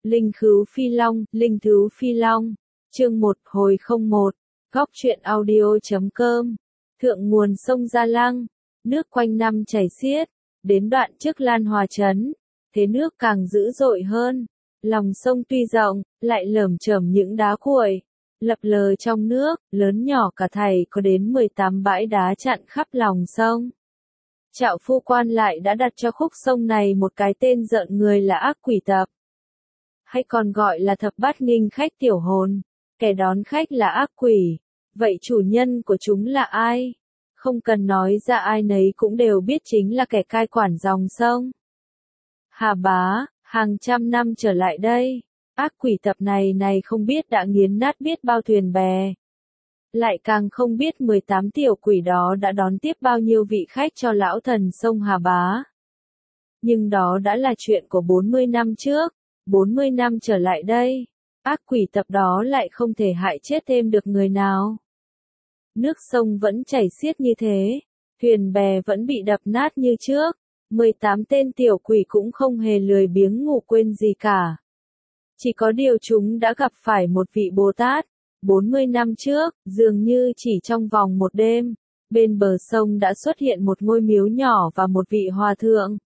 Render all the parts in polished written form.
Linh Khứu Phi Long, Linh Thứu Phi Long, chương 1 hồi 01, góc truyện audio.com, thượng nguồn sông Gia Lăng, nước quanh năm chảy xiết, đến đoạn trước Lan Hòa trấn, thế nước càng dữ dội hơn, lòng sông tuy rộng, lại lởm chởm những đá cuội, lập lờ trong nước, lớn nhỏ cả thảy có đến 18 bãi đá chặn khắp lòng sông. Trạo phu quan lại đã đặt cho khúc sông này một cái tên rợn người là ác quỷ tập, hay còn gọi là thập bát nghinh khách tiểu hồn, kẻ đón khách là ác quỷ, vậy chủ nhân của chúng là ai? Không cần nói ra ai nấy cũng đều biết chính là kẻ cai quản dòng sông. Hà Bá, hàng trăm năm trở lại đây, ác quỷ tập này không biết đã nghiến nát biết bao thuyền bè. Lại càng không biết 18 tiểu quỷ đó đã đón tiếp bao nhiêu vị khách cho lão thần sông Hà Bá. Nhưng đó đã là chuyện của 40 năm trước, 40 năm trở lại đây, ác quỷ tập đó lại không thể hại chết thêm được người nào. Nước sông vẫn chảy xiết như thế, thuyền bè vẫn bị đập nát như trước, 18 tên tiểu quỷ cũng không hề lười biếng ngủ quên gì cả. Chỉ có điều chúng đã gặp phải một vị Bồ Tát, 40 năm trước, dường như chỉ trong vòng một đêm, bên bờ sông đã xuất hiện một ngôi miếu nhỏ và một vị hòa thượng.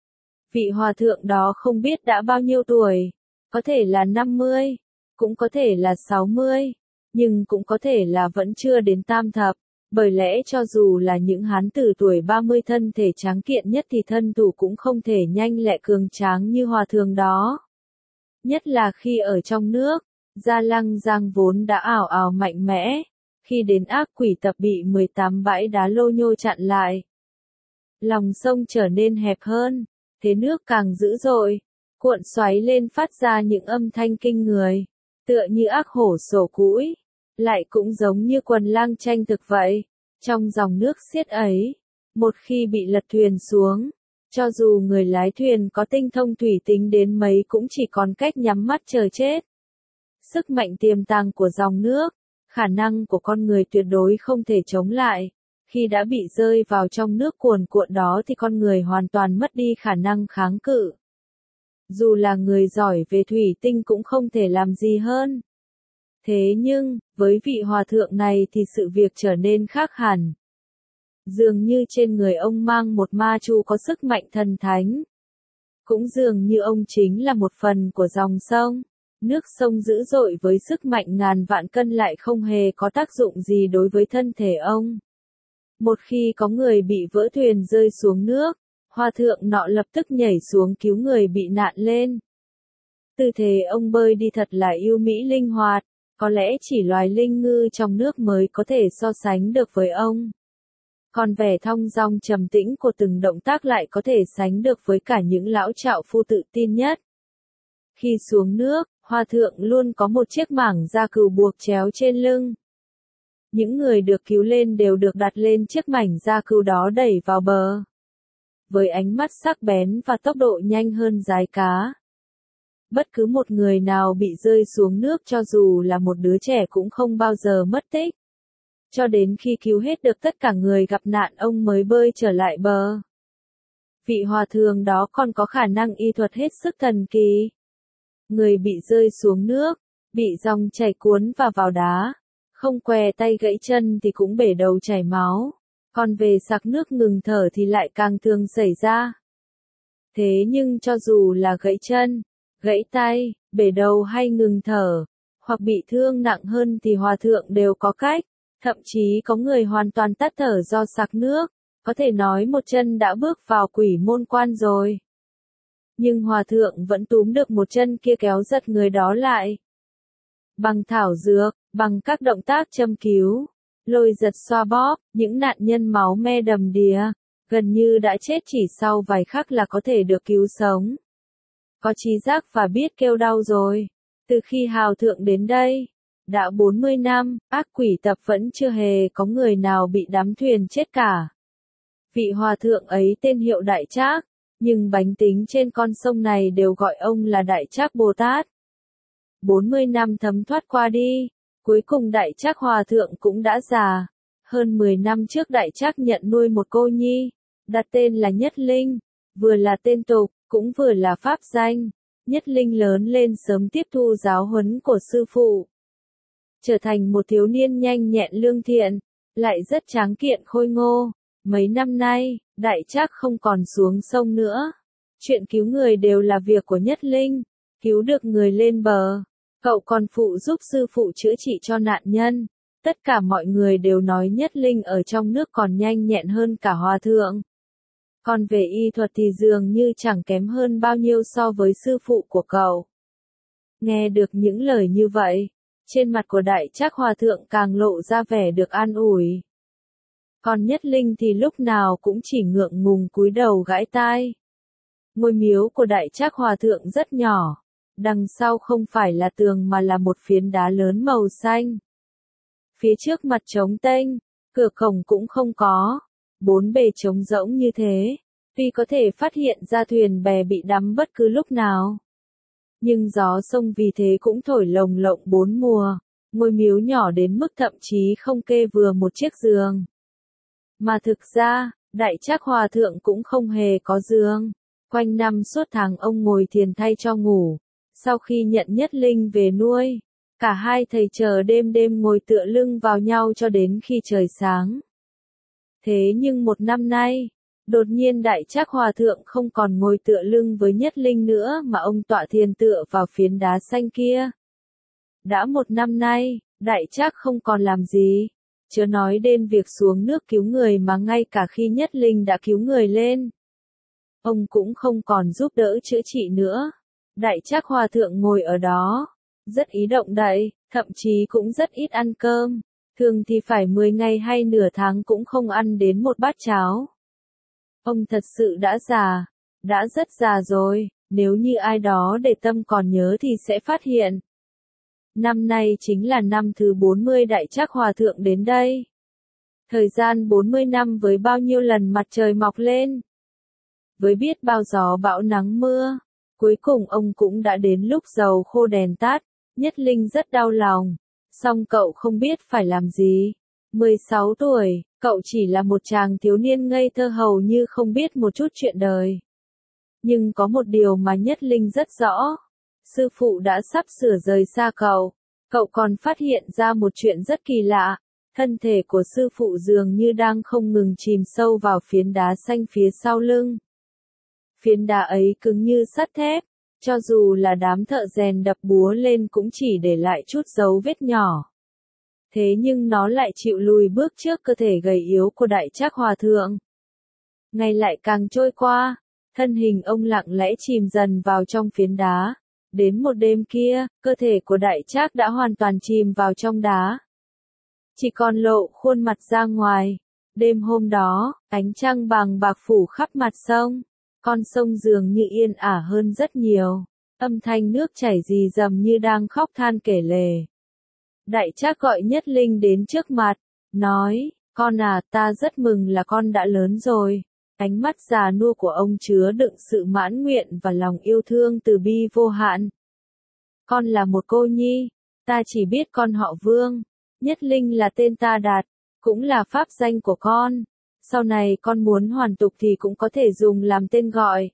Vị hòa thượng đó không biết đã bao nhiêu tuổi, có thể là 50, cũng có thể là 60, nhưng cũng có thể là vẫn chưa đến tam thập, bởi lẽ cho dù là những hán tử tuổi 30 thân thể tráng kiện nhất thì thân thủ cũng không thể nhanh lẹ cường tráng như hòa thượng đó. Nhất là khi ở trong nước, Gia Lăng Giang vốn đã ào ào mạnh mẽ, khi đến ác quỷ tập bị 18 bãi đá lô nhô chặn lại. Lòng sông trở nên hẹp hơn, thế nước càng dữ dội, cuộn xoáy lên phát ra những âm thanh kinh người, tựa như ác hổ sổ cũi, lại cũng giống như quần lang tranh thực vậy. Trong dòng nước xiết ấy, một khi bị lật thuyền xuống, cho dù người lái thuyền có tinh thông thủy tính đến mấy cũng chỉ còn cách nhắm mắt chờ chết. Sức mạnh tiềm tàng của dòng nước, khả năng của con người tuyệt đối không thể chống lại. Khi đã bị rơi vào trong nước cuồn cuộn đó thì con người hoàn toàn mất đi khả năng kháng cự. Dù là người giỏi về thủy tinh cũng không thể làm gì hơn. Thế nhưng, với vị hòa thượng này thì sự việc trở nên khác hẳn. Dường như trên người ông mang một ma chu có sức mạnh thần thánh. Cũng dường như ông chính là một phần của dòng sông. Nước sông dữ dội với sức mạnh ngàn vạn cân lại không hề có tác dụng gì đối với thân thể ông. Một khi có người bị vỡ thuyền rơi xuống nước, hòa thượng nọ lập tức nhảy xuống cứu người bị nạn lên. Tư thế ông bơi đi thật là yêu mỹ linh hoạt, có lẽ chỉ loài linh ngư trong nước mới có thể so sánh được với ông. Còn vẻ thong dong trầm tĩnh của từng động tác lại có thể sánh được với cả những lão trạo phu tự tin nhất. Khi xuống nước, hòa thượng luôn có một chiếc mảng da cừu buộc chéo trên lưng. Những người được cứu lên đều được đặt lên chiếc mảnh da cừu đó đẩy vào bờ. Với ánh mắt sắc bén và tốc độ nhanh hơn dái cá. Bất cứ một người nào bị rơi xuống nước cho dù là một đứa trẻ cũng không bao giờ mất tích. Cho đến khi cứu hết được tất cả người gặp nạn ông mới bơi trở lại bờ. Vị hòa thượng đó còn có khả năng y thuật hết sức thần kỳ. Người bị rơi xuống nước, bị dòng chảy cuốn vào đá, không què tay gãy chân thì cũng bể đầu chảy máu, còn về sặc nước ngừng thở thì lại càng thường xảy ra. Thế nhưng cho dù là gãy chân, gãy tay, bể đầu hay ngừng thở, hoặc bị thương nặng hơn thì hòa thượng đều có cách, thậm chí có người hoàn toàn tắt thở do sặc nước, có thể nói một chân đã bước vào quỷ môn quan rồi. Nhưng hòa thượng vẫn túm được một chân kia kéo giật người đó lại. Bằng thảo dược, bằng các động tác châm cứu, lôi giật xoa bóp, những nạn nhân máu me đầm đìa, gần như đã chết chỉ sau vài khắc là có thể được cứu sống. Có trí giác và biết kêu đau rồi. Từ khi hào thượng đến đây, đã 40 năm, ác quỷ tập vẫn chưa hề có người nào bị đắm thuyền chết cả. Vị hòa thượng ấy tên hiệu Đại Trác, nhưng bánh tính trên con sông này đều gọi ông là Đại Trác Bồ Tát. 40 năm thấm thoát qua đi, cuối cùng Đại Trác hòa thượng cũng đã già. Hơn 10 năm trước Đại Trác nhận nuôi một cô nhi, đặt tên là Nhất Linh, vừa là tên tục, cũng vừa là pháp danh. Nhất Linh lớn lên sớm tiếp thu giáo huấn của sư phụ. Trở thành một thiếu niên nhanh nhẹn lương thiện, lại rất tráng kiện khôi ngô. Mấy năm nay, Đại Trác không còn xuống sông nữa. Chuyện cứu người đều là việc của Nhất Linh. Cứu được người lên bờ, cậu còn phụ giúp sư phụ chữa trị cho nạn nhân. Tất cả mọi người đều nói Nhất Linh ở trong nước còn nhanh nhẹn hơn cả hòa thượng. Còn về y thuật thì dường như chẳng kém hơn bao nhiêu so với sư phụ của cậu. Nghe được những lời như vậy, trên mặt của Đại Trác hòa thượng càng lộ ra vẻ được an ủi. Còn Nhất Linh thì lúc nào cũng chỉ ngượng ngùng cúi đầu gãi tai. Ngôi miếu của Đại Trác hòa thượng rất nhỏ, đằng sau không phải là tường mà là một phiến đá lớn màu xanh. Phía trước mặt trống tênh, cửa cổng cũng không có, bốn bề trống rỗng như thế, tuy có thể phát hiện ra thuyền bè bị đắm bất cứ lúc nào. Nhưng gió sông vì thế cũng thổi lồng lộng bốn mùa, ngôi miếu nhỏ đến mức thậm chí không kê vừa một chiếc giường. Mà thực ra, Đại Trác hòa thượng cũng không hề có giường, quanh năm suốt tháng ông ngồi thiền thay cho ngủ. Sau khi nhận Nhất Linh về nuôi, cả hai thầy chờ đêm đêm ngồi tựa lưng vào nhau cho đến khi trời sáng. Thế nhưng một năm nay, đột nhiên Đại Trác hòa thượng không còn ngồi tựa lưng với Nhất Linh nữa mà ông tọa thiền tựa vào phiến đá xanh kia. Đã một năm nay, Đại Trác không còn làm gì, chớ nói đến việc xuống nước cứu người mà ngay cả khi Nhất Linh đã cứu người lên, ông cũng không còn giúp đỡ chữa trị nữa. Đại Trác hòa thượng ngồi ở đó, rất ý động đậy, thậm chí cũng rất ít ăn cơm, thường thì phải 10 ngày hay nửa tháng cũng không ăn đến một bát cháo. Ông thật sự đã rất già rồi, nếu như ai đó để tâm còn nhớ thì sẽ phát hiện. Năm nay chính là năm thứ 40 Đại Trác hòa thượng đến đây. Thời gian 40 năm với bao nhiêu lần mặt trời mọc lên, với biết bao gió bão nắng mưa. Cuối cùng ông cũng đã đến lúc dầu khô đèn tắt. Nhất Linh rất đau lòng, song cậu không biết phải làm gì. 16 tuổi, cậu chỉ là một chàng thiếu niên ngây thơ hầu như không biết một chút chuyện đời. Nhưng có một điều mà Nhất Linh rất rõ. Sư phụ đã sắp sửa rời xa cậu. Cậu còn phát hiện ra một chuyện rất kỳ lạ. Thân thể của sư phụ dường như đang không ngừng chìm sâu vào phiến đá xanh phía sau lưng. Phiến đá ấy cứng như sắt thép, cho dù là đám thợ rèn đập búa lên cũng chỉ để lại chút dấu vết nhỏ. Thế nhưng nó lại chịu lùi bước trước cơ thể gầy yếu của Đại Trác hòa thượng. Ngày lại càng trôi qua, thân hình ông lặng lẽ chìm dần vào trong phiến đá. Đến một đêm kia, cơ thể của Đại Trác đã hoàn toàn chìm vào trong đá. Chỉ còn lộ khuôn mặt ra ngoài. Đêm hôm đó, ánh trăng vàng bạc phủ khắp mặt sông. Con sông dường như yên ả hơn rất nhiều. Âm thanh nước chảy rì rầm như đang khóc than kể lể. Đại Trác gọi Nhất Linh đến trước mặt, nói, con à, ta rất mừng là con đã lớn rồi. Ánh mắt già nua của ông chứa đựng sự mãn nguyện và lòng yêu thương từ bi vô hạn. Con là một cô nhi, ta chỉ biết con họ Vương. Nhất Linh là tên ta đặt, cũng là pháp danh của con. Sau này con muốn hoàn tục thì cũng có thể dùng làm tên gọi.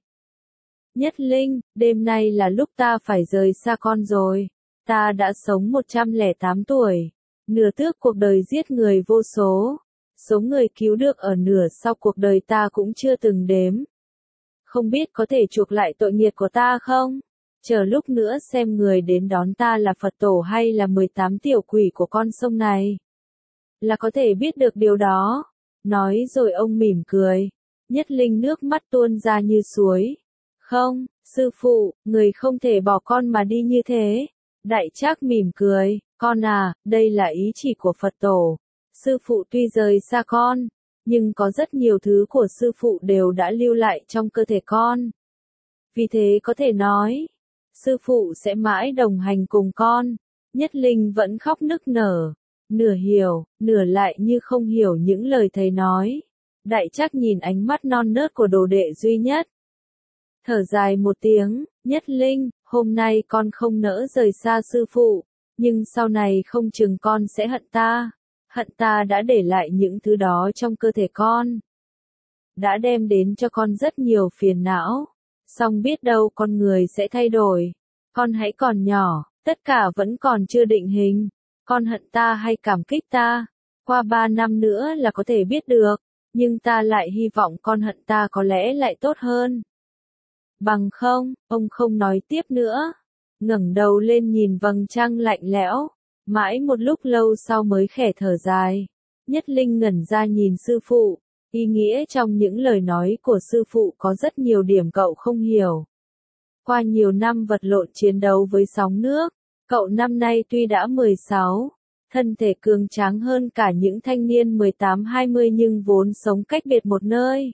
Nhất Linh, đêm nay là lúc ta phải rời xa con rồi. Ta đã sống 108 tuổi. Nửa tước cuộc đời giết người vô số. Số người cứu được ở nửa sau cuộc đời ta cũng chưa từng đếm. Không biết có thể chuộc lại tội nghiệp của ta không? Chờ lúc nữa xem người đến đón ta là Phật tổ hay là 18 tiểu quỷ của con sông này. Là có thể biết được điều đó. Nói rồi ông mỉm cười. Nhất Linh nước mắt tuôn ra như suối. Không, sư phụ, người không thể bỏ con mà đi như thế. Đại Trác mỉm cười. Con à, đây là ý chỉ của Phật tổ. Sư phụ tuy rời xa con, nhưng có rất nhiều thứ của sư phụ đều đã lưu lại trong cơ thể con. Vì thế có thể nói, sư phụ sẽ mãi đồng hành cùng con. Nhất Linh vẫn khóc nức nở, nửa hiểu, nửa lại như không hiểu những lời thầy nói. Đại Trác nhìn ánh mắt non nớt của đồ đệ duy nhất. Thở dài một tiếng, Nhất Linh, hôm nay con không nỡ rời xa sư phụ, nhưng sau này không chừng con sẽ hận ta. Hận ta đã để lại những thứ đó trong cơ thể con. Đã đem đến cho con rất nhiều phiền não. Song biết đâu con người sẽ thay đổi. Con hãy còn nhỏ, tất cả vẫn còn chưa định hình. Con hận ta hay cảm kích ta? Qua 3 năm nữa là có thể biết được, nhưng ta lại hy vọng con hận ta có lẽ lại tốt hơn. Bằng không, ông không nói tiếp nữa. Ngẩng đầu lên nhìn vầng trăng lạnh lẽo, mãi một lúc lâu sau mới khẽ thở dài. Nhất Linh ngẩn ra nhìn sư phụ, ý nghĩa trong những lời nói của sư phụ có rất nhiều điểm cậu không hiểu. Qua nhiều năm vật lộn chiến đấu với sóng nước, cậu năm nay tuy đã 16, thân thể cường tráng hơn cả những thanh niên 18-20 nhưng vốn sống cách biệt một nơi.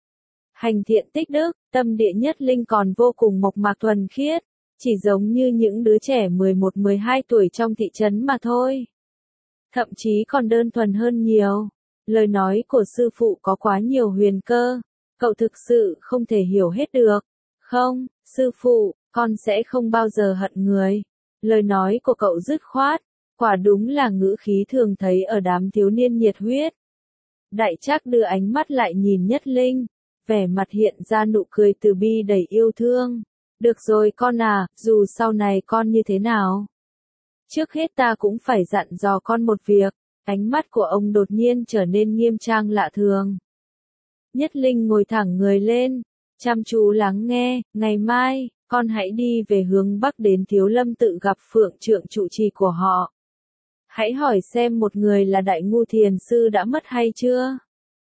Hành thiện tích đức, tâm địa Nhất Linh còn vô cùng mộc mạc thuần khiết, chỉ giống như những đứa trẻ 11-12 tuổi trong thị trấn mà thôi. Thậm chí còn đơn thuần hơn nhiều. Lời nói của sư phụ có quá nhiều huyền cơ, cậu thực sự không thể hiểu hết được. Không, sư phụ, con sẽ không bao giờ hận người. Lời nói của cậu dứt khoát, quả đúng là ngữ khí thường thấy ở đám thiếu niên nhiệt huyết. Đại Trác đưa ánh mắt lại nhìn Nhất Linh, vẻ mặt hiện ra nụ cười từ bi đầy yêu thương. Được rồi con à, dù sau này con như thế nào. Trước hết ta cũng phải dặn dò con một việc. Ánh mắt của ông đột nhiên trở nên nghiêm trang lạ thường. Nhất Linh ngồi thẳng người lên, chăm chú lắng nghe. Ngày mai, con hãy đi về hướng Bắc đến Thiếu Lâm tự gặp Phượng Trượng trụ trì của họ. Hãy hỏi xem một người là Đại Ngu Thiền Sư đã mất hay chưa.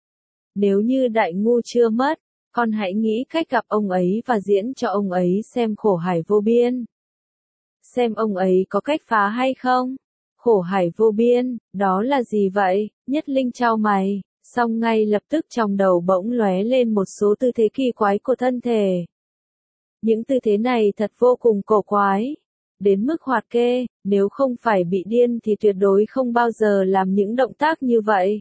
Nếu như Đại Ngu chưa mất, con hãy nghĩ cách gặp ông ấy và diễn cho ông ấy xem khổ hải vô biên. Xem ông ấy có cách phá hay không. Khổ hải vô biên, đó là gì vậy? Nhất Linh chau mày, song ngay lập tức trong đầu bỗng lóe lên một số tư thế kỳ quái của thân thể. Những tư thế này thật vô cùng cổ quái. Đến mức hoạt kê, nếu không phải bị điên thì tuyệt đối không bao giờ làm những động tác như vậy.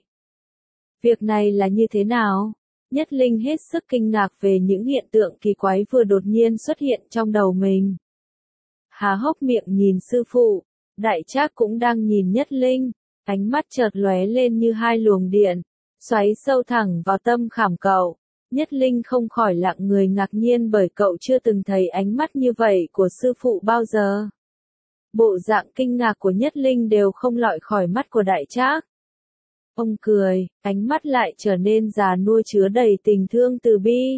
Việc này là như thế nào? Nhất Linh hết sức kinh ngạc về những hiện tượng kỳ quái vừa đột nhiên xuất hiện trong đầu mình. Há hốc miệng nhìn sư phụ. Đại Trác cũng đang nhìn Nhất Linh, ánh mắt chợt lóe lên như hai luồng điện, xoáy sâu thẳng vào tâm khảm cậu. Nhất Linh không khỏi lặng người ngạc nhiên bởi cậu chưa từng thấy ánh mắt như vậy của sư phụ bao giờ. Bộ dạng kinh ngạc của Nhất Linh đều không lọi khỏi mắt của Đại Trác. Ông cười, ánh mắt lại trở nên già nua chứa đầy tình thương từ bi.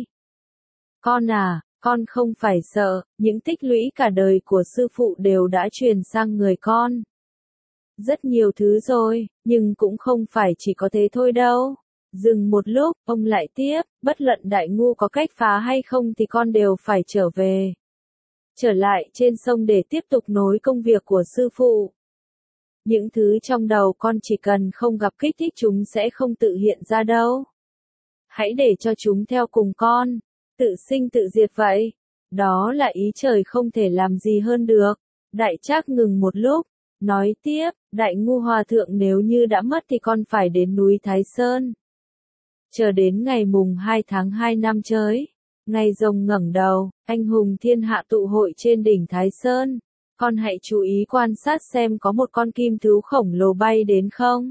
Con à, con không phải sợ, những tích lũy cả đời của sư phụ đều đã truyền sang người con. Rất nhiều thứ rồi, nhưng cũng không phải chỉ có thế thôi đâu. Dừng một lúc, ông lại tiếp, bất luận Đại Ngu có cách phá hay không thì con đều phải trở về. Trở lại trên sông để tiếp tục nối công việc của sư phụ. Những thứ trong đầu con chỉ cần không gặp kích thích chúng sẽ không tự hiện ra đâu. Hãy để cho chúng theo cùng con. Tự sinh tự diệt vậy. Đó là ý trời không thể làm gì hơn được. Đại Trác ngừng một lúc, nói tiếp, Đại Ngu Hòa Thượng nếu như đã mất thì con phải đến núi Thái Sơn. Chờ đến ngày mùng 2 tháng 2 năm Chới, ngày rồng ngẩng đầu, anh hùng thiên hạ tụ hội trên đỉnh Thái Sơn. Con hãy chú ý quan sát xem có một con kim thú khổng lồ bay đến không.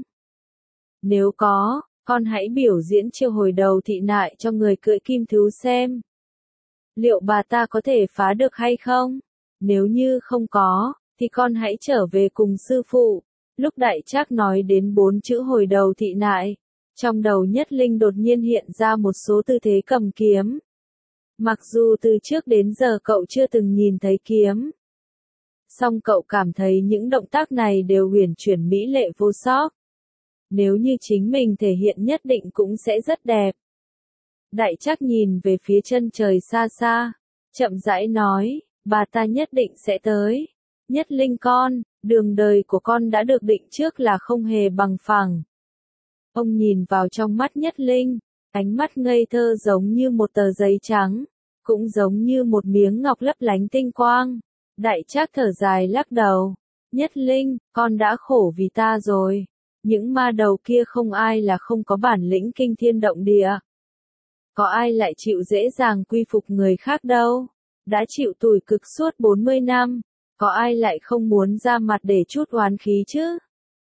Nếu có, con hãy biểu diễn chiêu hồi đầu thị nại cho người cưỡi kim thú xem. Liệu bà ta có thể phá được hay không? Nếu như không có, thì con hãy trở về cùng sư phụ. Lúc Đại Trác nói đến 4 chữ hồi đầu thị nại, trong đầu Nhất Linh đột nhiên hiện ra một số tư thế cầm kiếm. Mặc dù từ trước đến giờ cậu chưa từng nhìn thấy kiếm, song cậu cảm thấy những động tác này đều huyền chuyển mỹ lệ vô sóc. Nếu như chính mình thể hiện nhất định cũng sẽ rất đẹp. Đại Trác nhìn về phía chân trời xa xa, chậm rãi nói, bà ta nhất định sẽ tới. Nhất Linh con, đường đời của con đã được định trước là không hề bằng phẳng. Ông nhìn vào trong mắt Nhất Linh, ánh mắt ngây thơ giống như một tờ giấy trắng, cũng giống như một miếng ngọc lấp lánh tinh quang. Đại Trác thở dài lắc đầu, Nhất Linh, con đã khổ vì ta rồi. Những ma đầu kia không ai là không có bản lĩnh kinh thiên động địa. Có ai lại chịu dễ dàng quy phục người khác đâu. Đã chịu tủi cực suốt 40 năm, có ai lại không muốn ra mặt để chút oán khí chứ?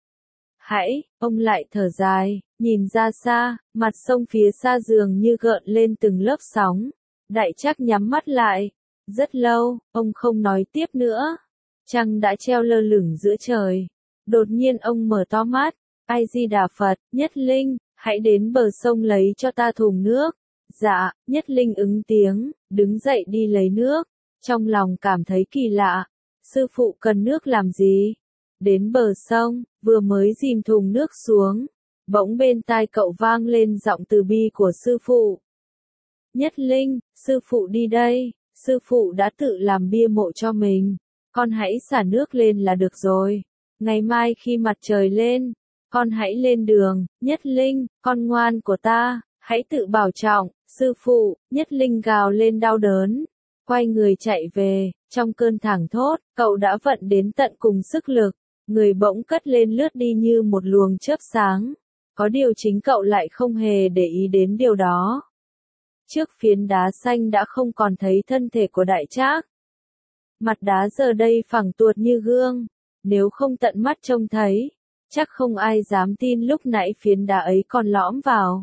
Hãy, ông lại thở dài, nhìn ra xa, mặt sông phía xa dường như gợn lên từng lớp sóng. Đại Trác nhắm mắt lại. Rất lâu, ông không nói tiếp nữa. Trăng đã treo lơ lửng giữa trời. Đột nhiên ông mở to mắt. Ai Di Đà Phật, Nhất Linh, hãy đến bờ sông lấy cho ta thùng nước. Dạ, Nhất Linh ứng tiếng, đứng dậy đi lấy nước. Trong lòng cảm thấy kỳ lạ. Sư phụ cần nước làm gì? Đến bờ sông, vừa mới dìm thùng nước xuống. Bỗng bên tai cậu vang lên giọng từ bi của sư phụ. Nhất Linh, sư phụ đi đây. Sư phụ đã tự làm bia mộ cho mình. Con hãy xả nước lên là được rồi. Ngày mai khi mặt trời lên, con hãy lên đường. Nhất Linh, con ngoan của ta, hãy tự bảo trọng. Sư phụ, Nhất Linh gào lên đau đớn. Quay người chạy về, trong cơn thảng thốt, cậu đã vận đến tận cùng sức lực. Người bỗng cất lên lướt đi như một luồng chớp sáng. Có điều chính cậu lại không hề để ý đến điều đó. Trước phiến đá xanh đã không còn thấy thân thể của Đại Trác. Mặt đá giờ đây phẳng tuột như gương. Nếu không tận mắt trông thấy, chắc không ai dám tin lúc nãy phiến đá ấy còn lõm vào.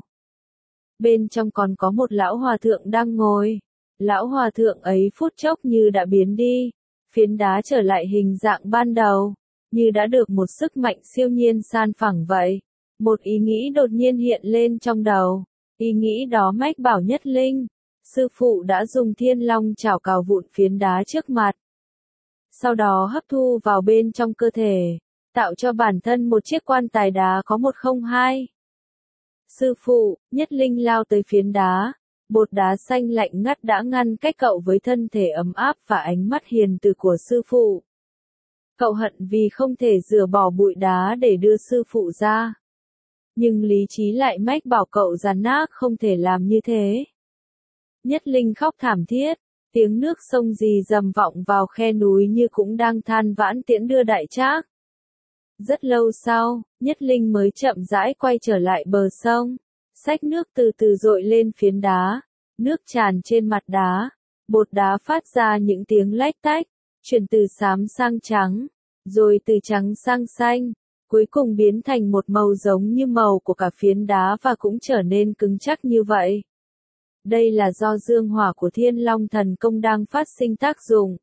Bên trong còn có một lão hòa thượng đang ngồi. Lão hòa thượng ấy phút chốc như đã biến đi. Phiến đá trở lại hình dạng ban đầu, như đã được một sức mạnh siêu nhiên san phẳng vậy. Một ý nghĩ đột nhiên hiện lên trong đầu. Ý nghĩ đó mách bảo Nhất Linh. Sư phụ đã dùng thiên long chảo cào vụn phiến đá trước mặt. Sau đó hấp thu vào bên trong cơ thể, tạo cho bản thân một chiếc quan tài đá có 102. Sư phụ, Nhất Linh lao tới phiến đá. Bột đá xanh lạnh ngắt đã ngăn cách cậu với thân thể ấm áp và ánh mắt hiền từ của sư phụ. Cậu hận vì không thể rửa bỏ bụi đá để đưa sư phụ ra. Nhưng lý trí lại mách bảo cậu giàn nát không thể làm như thế. Nhất Linh khóc thảm thiết, tiếng nước sông rì rầm vọng vào khe núi như cũng đang than vãn tiễn đưa Đại Trác. Rất lâu sau, Nhất Linh mới chậm rãi quay trở lại bờ sông. Xách nước từ từ dội lên phiến đá. Nước tràn trên mặt đá. Bột đá phát ra những tiếng lách tách, chuyển từ xám sang trắng, rồi từ trắng sang xanh, cuối cùng biến thành một màu giống như màu của cả phiến đá và cũng trở nên cứng chắc như vậy. Đây là do dương hỏa của Thiên Long Thần Công đang phát sinh tác dụng.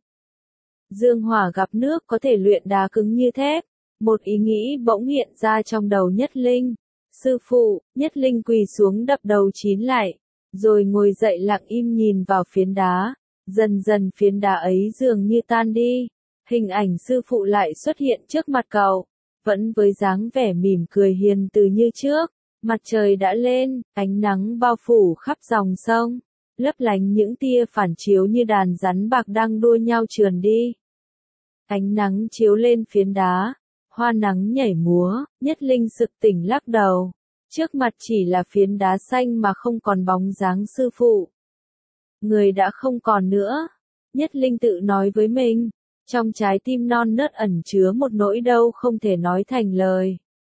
Dương hỏa gặp nước có thể luyện đá cứng như thép. Một ý nghĩ bỗng hiện ra trong đầu Nhất Linh. Sư phụ, Nhất Linh quỳ xuống đập đầu chín lại, rồi ngồi dậy lặng im nhìn vào phiến đá. Dần dần phiến đá ấy dường như tan đi. Hình ảnh sư phụ lại xuất hiện trước mặt cậu, vẫn với dáng vẻ mỉm cười hiền từ như trước. Mặt trời đã lên, ánh nắng bao phủ khắp dòng sông, lấp lánh những tia phản chiếu như đàn rắn bạc đang đua nhau trườn đi. Ánh nắng chiếu lên phiến đá, hoa nắng nhảy múa, Nhất Linh sực tỉnh lắc đầu. Trước mặt chỉ là phiến đá xanh mà không còn bóng dáng sư phụ. Người đã không còn nữa. Nhất Linh tự nói với mình. Trong trái tim non nớt ẩn chứa một nỗi đau không thể nói thành lời.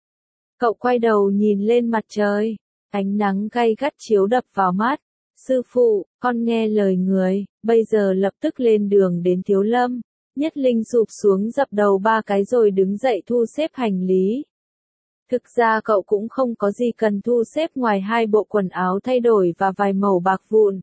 Cậu quay đầu nhìn lên mặt trời. Ánh nắng gay gắt chiếu đập vào mắt. Sư phụ, con nghe lời người, bây giờ lập tức lên đường đến Thiếu Lâm. Nhất Linh sụp xuống dập đầu 3 cái rồi đứng dậy thu xếp hành lý. Thực ra cậu cũng không có gì cần thu xếp ngoài 2 bộ quần áo thay đổi và vài mẩu bạc vụn.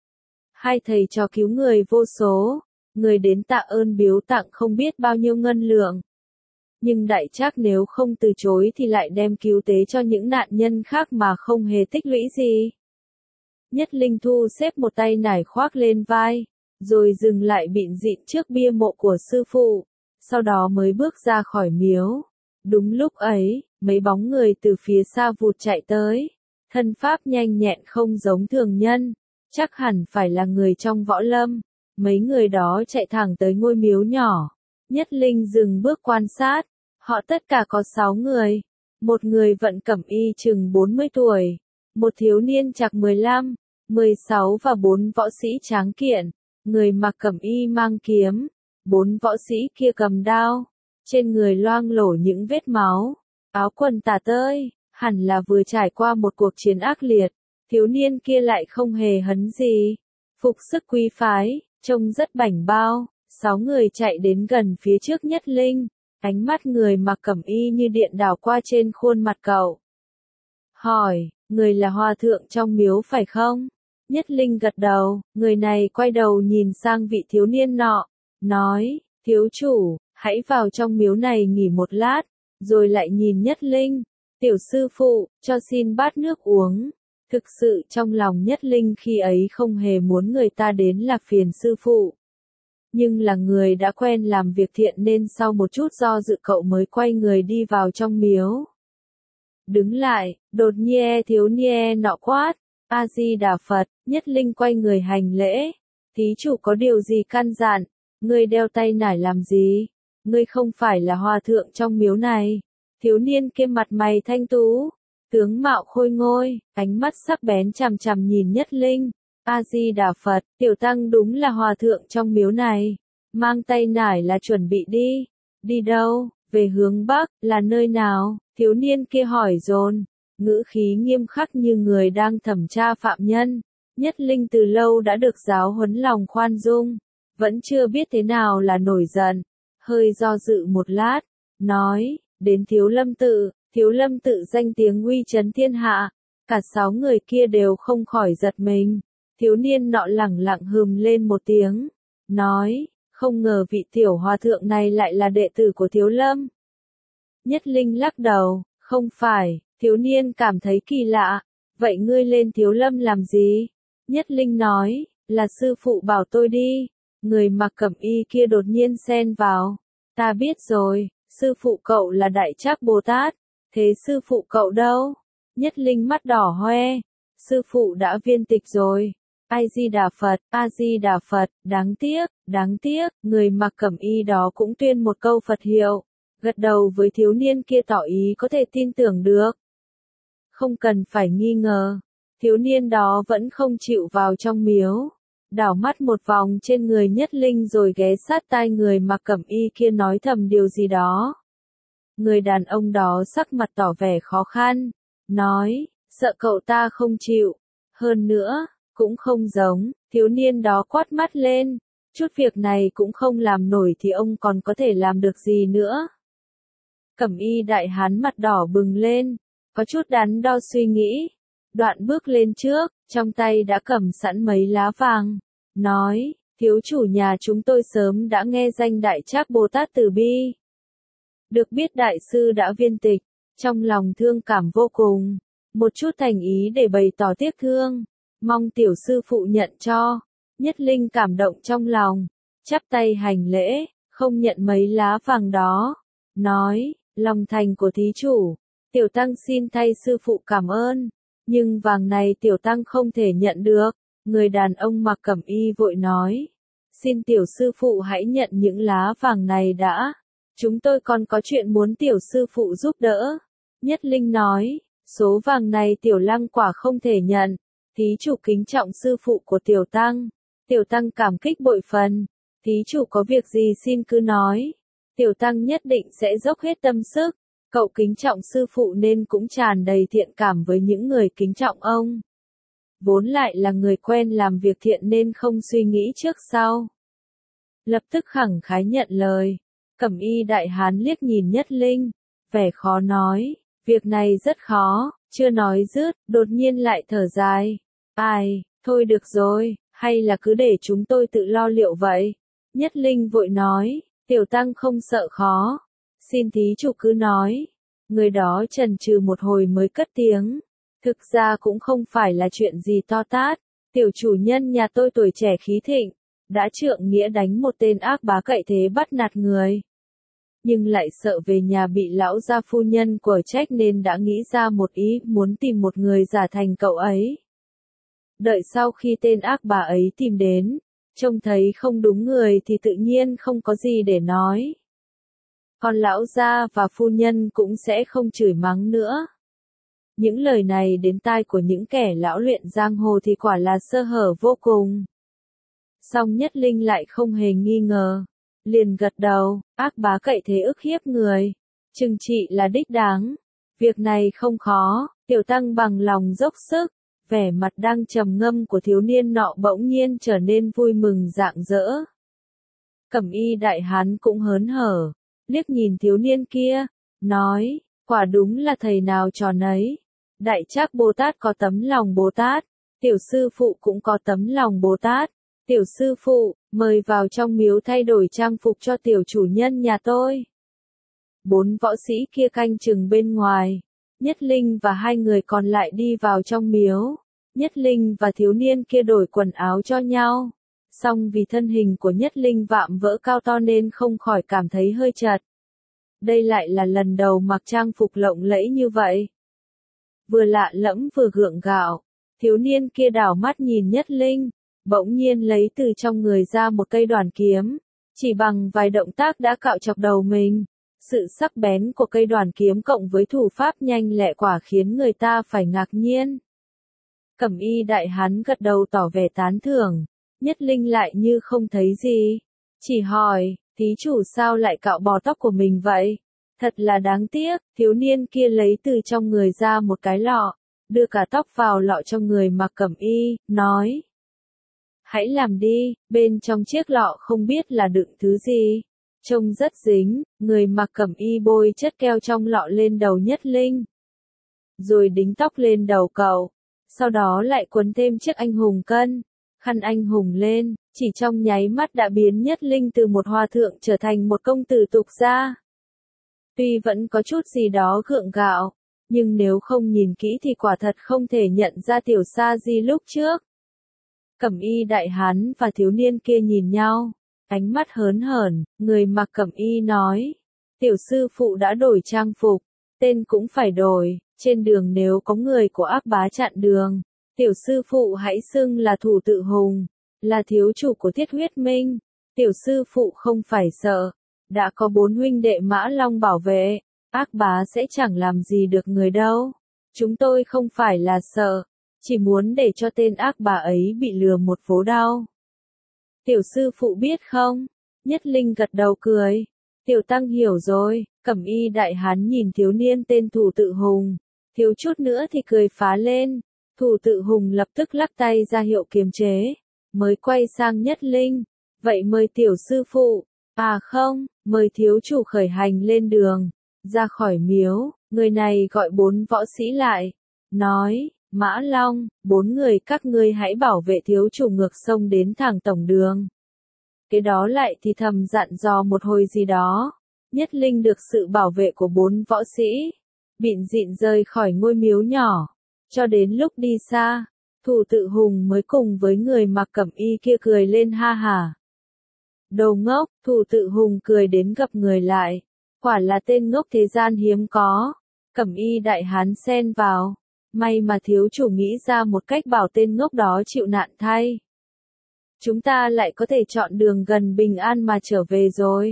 2 thầy trò cứu người vô số, người đến tạ ơn biếu tặng không biết bao nhiêu ngân lượng. Nhưng Đại Trác nếu không từ chối thì lại đem cứu tế cho những nạn nhân khác mà không hề tích lũy gì. Nhất Linh thu xếp một tay nải khoác lên vai, rồi dừng lại bịn rịn trước bia mộ của sư phụ, sau đó mới bước ra khỏi miếu. Đúng lúc ấy, mấy bóng người từ phía xa vụt chạy tới, thân pháp nhanh nhẹn không giống thường nhân, chắc hẳn phải là người trong võ lâm. Mấy người đó chạy thẳng tới ngôi miếu nhỏ. Nhất Linh dừng bước quan sát, họ tất cả có 6 người. Một người vận cẩm y chừng 40 tuổi, một thiếu niên chạc 15, 16 và 4 võ sĩ tráng kiện. Người mặc cẩm y mang kiếm, 4 võ sĩ kia cầm đao, trên người loang lổ những vết máu, áo quần tả tơi, hẳn là vừa trải qua một cuộc chiến ác liệt. Thiếu niên kia lại không hề hấn gì, phục sức quý phái, trông rất bảnh bao. 6 người chạy đến gần phía trước Nhất Linh, ánh mắt người mặc cẩm y như điện đảo qua trên khuôn mặt cậu. Hỏi, người là hòa thượng trong miếu phải không? Nhất Linh gật đầu, người này quay đầu nhìn sang vị thiếu niên nọ, nói, thiếu chủ, hãy vào trong miếu này nghỉ một lát, rồi lại nhìn Nhất Linh, tiểu sư phụ, cho xin bát nước uống. Thực sự trong lòng Nhất Linh khi ấy không hề muốn người ta đến là phiền sư phụ. Nhưng là người đã quen làm việc thiện nên sau một chút do dự cậu mới quay người đi vào trong miếu. Đứng lại, đột nhiên thiếu niên nọ quát, A-di-đà Phật, Nhất Linh quay người hành lễ. Thí chủ có điều gì căn dặn, ngươi đeo tay nải làm gì, ngươi không phải là hòa thượng trong miếu này. Thiếu niên kia mặt mày thanh tú, tướng mạo khôi ngôi, ánh mắt sắc bén chằm chằm nhìn Nhất Linh. A-di-đà Phật, tiểu tăng đúng là hòa thượng trong miếu này. Mang tay nải là chuẩn bị đi. Đi đâu? Về hướng Bắc, là nơi nào? Thiếu niên kia hỏi dồn, ngữ khí nghiêm khắc như người đang thẩm tra phạm nhân. Nhất Linh từ lâu đã được giáo huấn lòng khoan dung, vẫn chưa biết thế nào là nổi giận. Hơi do dự một lát, nói, đến Thiếu Lâm Tự. Thiếu Lâm Tự danh tiếng uy chấn thiên hạ, cả 6 người kia đều không khỏi giật mình. Thiếu niên nọ lẳng lặng hừm lên một tiếng, nói, không ngờ vị tiểu hòa thượng này lại là đệ tử của Thiếu Lâm. Nhất Linh lắc đầu, không phải. Thiếu niên cảm thấy kỳ lạ, vậy ngươi lên Thiếu Lâm làm gì? Nhất Linh nói, là sư phụ bảo tôi đi. Người mặc cẩm y kia đột nhiên xen vào, ta biết rồi, sư phụ cậu là Đại Trác Bồ Tát, thế sư phụ cậu đâu? Nhất Linh mắt đỏ hoe, sư phụ đã viên tịch rồi. A-di-đà Phật, A-di-đà Phật, đáng tiếc, người mặc cẩm y đó cũng tuyên một câu Phật hiệu, gật đầu với thiếu niên kia tỏ ý có thể tin tưởng được. Không cần phải nghi ngờ, thiếu niên đó vẫn không chịu vào trong miếu, đảo mắt một vòng trên người Nhất Linh rồi ghé sát tai người mặc cẩm y kia nói thầm điều gì đó. Người đàn ông đó sắc mặt tỏ vẻ khó khăn, nói, sợ cậu ta không chịu, hơn nữa, cũng không giống, thiếu niên đó quát mắt lên, chút việc này cũng không làm nổi thì ông còn có thể làm được gì nữa. Cẩm y đại hán mặt đỏ bừng lên, có chút đắn đo suy nghĩ, đoạn bước lên trước, trong tay đã cầm sẵn mấy lá vàng, nói, thiếu chủ nhà chúng tôi sớm đã nghe danh Đại Trác Bồ Tát Từ Bi. Được biết đại sư đã viên tịch, trong lòng thương cảm vô cùng, một chút thành ý để bày tỏ tiếc thương, mong tiểu sư phụ nhận cho. Nhất Linh cảm động trong lòng, chắp tay hành lễ, không nhận mấy lá vàng đó, nói, lòng thành của thí chủ, tiểu tăng xin thay sư phụ cảm ơn, nhưng vàng này tiểu tăng không thể nhận được. Người đàn ông mặc cẩm y vội nói, xin tiểu sư phụ hãy nhận những lá vàng này đã, chúng tôi còn có chuyện muốn tiểu sư phụ giúp đỡ. Nhất Linh nói, số vàng này tiểu lăng quả không thể nhận, thí chủ kính trọng sư phụ của tiểu tăng cảm kích bội phần, thí chủ có việc gì xin cứ nói, tiểu tăng nhất định sẽ dốc hết tâm sức. Cậu kính trọng sư phụ nên cũng tràn đầy thiện cảm với những người kính trọng ông. Vốn lại là người quen làm việc thiện nên không suy nghĩ trước sau. Lập tức khẳng khái nhận lời. Cẩm y đại hán liếc nhìn Nhất Linh, vẻ khó nói, việc này rất khó, chưa nói dứt, đột nhiên lại thở dài. Ai, thôi được rồi, hay là cứ để chúng tôi tự lo liệu vậy. Nhất Linh vội nói, tiểu tăng không sợ khó, xin thí chủ cứ nói. Người đó chần chừ một hồi mới cất tiếng. Thực ra cũng không phải là chuyện gì to tát, tiểu chủ nhân nhà tôi tuổi trẻ khí thịnh, đã trượng nghĩa đánh một tên ác bá cậy thế bắt nạt người. Nhưng lại sợ về nhà bị lão gia phu nhân quở trách nên đã nghĩ ra một ý muốn tìm một người giả thành cậu ấy. Đợi sau khi tên ác bà ấy tìm đến, trông thấy không đúng người thì tự nhiên không có gì để nói. Còn lão gia và phu nhân cũng sẽ không chửi mắng nữa. Những lời này đến tai của những kẻ lão luyện giang hồ thì quả là sơ hở vô cùng. Song Nhất Linh lại không hề nghi ngờ, liền gật đầu, ác bá cậy thế ức hiếp người, trừng trị là đích đáng. Việc này không khó, tiểu tăng bằng lòng dốc sức. Vẻ mặt đang trầm ngâm của thiếu niên nọ bỗng nhiên trở nên vui mừng rạng rỡ. Cẩm y đại hán cũng hớn hở, liếc nhìn thiếu niên kia, nói, quả đúng là thầy nào trò nấy. Đại Trác Bồ Tát có tấm lòng Bồ Tát, tiểu sư phụ cũng có tấm lòng Bồ Tát. Tiểu sư phụ, mời vào trong miếu thay đổi trang phục cho tiểu chủ nhân nhà tôi. 4 võ sĩ kia canh chừng bên ngoài. Nhất Linh và 2 người còn lại đi vào trong miếu. Nhất Linh và thiếu niên kia đổi quần áo cho nhau. Song vì thân hình của Nhất Linh vạm vỡ cao to nên không khỏi cảm thấy hơi chật. Đây lại là lần đầu mặc trang phục lộng lẫy như vậy. Vừa lạ lẫm vừa gượng gạo, thiếu niên kia đảo mắt nhìn Nhất Linh, bỗng nhiên lấy từ trong người ra một cây đoản kiếm, chỉ bằng vài động tác đã cạo chọc đầu mình. Sự sắc bén của cây đoản kiếm cộng với thủ pháp nhanh lẹ quả khiến người ta phải ngạc nhiên. Cẩm y đại hán gật đầu tỏ vẻ tán thưởng, Nhất Linh lại như không thấy gì. Chỉ hỏi, thí chủ sao lại cạo bò tóc của mình vậy? Thật là đáng tiếc, thiếu niên kia lấy từ trong người ra một cái lọ, đưa cả tóc vào lọ cho người mặc cẩm y, nói. Hãy làm đi, bên trong chiếc lọ không biết là đựng thứ gì. Trông rất dính, người mặc cẩm y bôi chất keo trong lọ lên đầu Nhất Linh. Rồi đính tóc lên đầu cậu. Sau đó lại quấn thêm chiếc anh hùng cân, khăn anh hùng lên, chỉ trong nháy mắt đã biến Nhất Linh từ một hòa thượng trở thành một công tử tục gia. Tuy vẫn có chút gì đó gượng gạo, nhưng nếu không nhìn kỹ thì quả thật không thể nhận ra tiểu sa di lúc trước. Cẩm y đại hán và thiếu niên kia nhìn nhau, ánh mắt hớn hởn, người mặc cẩm y nói. Tiểu sư phụ đã đổi trang phục, tên cũng phải đổi, trên đường nếu có người của Ác Bá chặn đường, tiểu sư phụ hãy xưng là Thủ Tự Hùng, là thiếu chủ của Thiết Huyết Minh, tiểu sư phụ không phải sợ, đã có 4 huynh đệ Mã Long bảo vệ, Ác Bá sẽ chẳng làm gì được người đâu, chúng tôi không phải là sợ, chỉ muốn để cho tên Ác Bá ấy bị lừa một vố đau. Tiểu sư phụ biết không? Nhất Linh gật đầu cười. Tiểu tăng hiểu rồi, cẩm y đại hán nhìn thiếu niên tên Thủ Tự Hùng, thiếu chút nữa thì cười phá lên. Thủ Tự Hùng lập tức lắc tay ra hiệu kiềm chế, mới quay sang Nhất Linh. Vậy mời tiểu sư phụ, à không, mời thiếu chủ khởi hành lên đường, ra khỏi miếu. Người này gọi 4 võ sĩ lại, nói, Mã Long, 4 người các ngươi hãy bảo vệ thiếu chủ ngược sông đến thẳng tổng đường. Cái đó lại thì thầm dặn dò một hồi gì đó. Nhất Linh được sự bảo vệ của 4 võ sĩ, bịn dịn rời khỏi ngôi miếu nhỏ. Cho đến lúc đi xa, Thủ Tự Hùng mới cùng với người mặc cẩm y kia cười lên ha hả. Đồ ngốc, Thủ Tự Hùng cười đến gặp người lại. Quả là tên ngốc thế gian hiếm có. Cẩm y đại hán xen vào. May mà thiếu chủ nghĩ ra một cách bảo tên ngốc đó chịu nạn thay. Chúng ta lại có thể chọn đường gần bình an mà trở về rồi.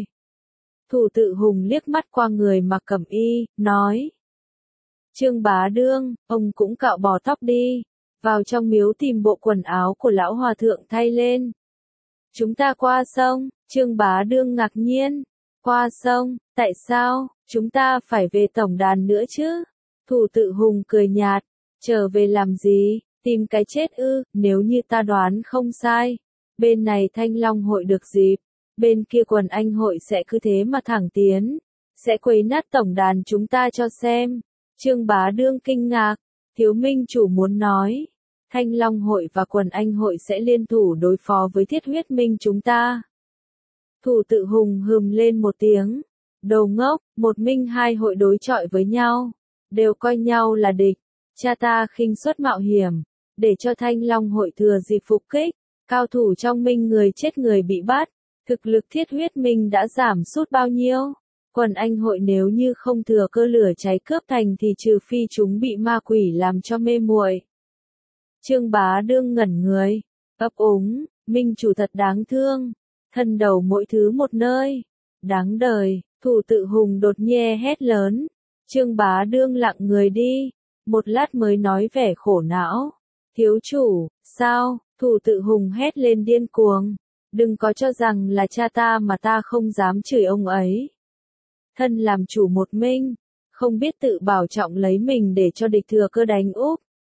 Thủ Tự Hùng liếc mắt qua người mặc cẩm y, nói. Trương Bá Đương, ông cũng cạo bò tóc đi, vào trong miếu tìm bộ quần áo của lão hòa thượng thay lên. Chúng ta qua sông, Trương Bá Đương ngạc nhiên. Qua sông, tại sao, chúng ta phải về tổng đàn nữa chứ? Thủ Tự Hùng cười nhạt, trở về làm gì, tìm cái chết ư, nếu như ta đoán không sai. Bên này Thanh Long hội được dịp, bên kia Quần Anh hội sẽ cứ thế mà thẳng tiến, sẽ quấy nát tổng đàn chúng ta cho xem. Trương Bá Đương kinh ngạc, thiếu minh chủ muốn nói, Thanh Long hội và Quần Anh hội sẽ liên thủ đối phó với Thiết Huyết Minh chúng ta. Thủ Tự Hùng hừm lên một tiếng, đồ ngốc, một minh hai hội đối chọi với nhau, đều coi nhau là địch, cha ta khinh suất mạo hiểm, để cho Thanh Long hội thừa dịp phục kích, cao thủ trong minh người chết người bị bắt, thực lực Thiết Huyết Minh đã giảm sút bao nhiêu? Quần Anh hội nếu như không thừa cơ lửa cháy cướp thành thì trừ phi chúng bị ma quỷ làm cho mê muội. Trương Bá Đương ngẩn người, ấp úng, minh chủ thật đáng thương, thân đầu mỗi thứ một nơi, đáng đời. Thủ Tự Hùng đột nhiên hét lớn, Trương Bá Đương lặng người đi, một lát mới nói vẻ khổ não, thiếu chủ, sao? Thủ Tự Hùng hét lên điên cuồng, đừng có cho rằng là cha ta mà ta không dám chửi ông ấy. Thân làm chủ một minh, không biết tự bảo trọng lấy mình để cho địch thừa cơ đánh úp.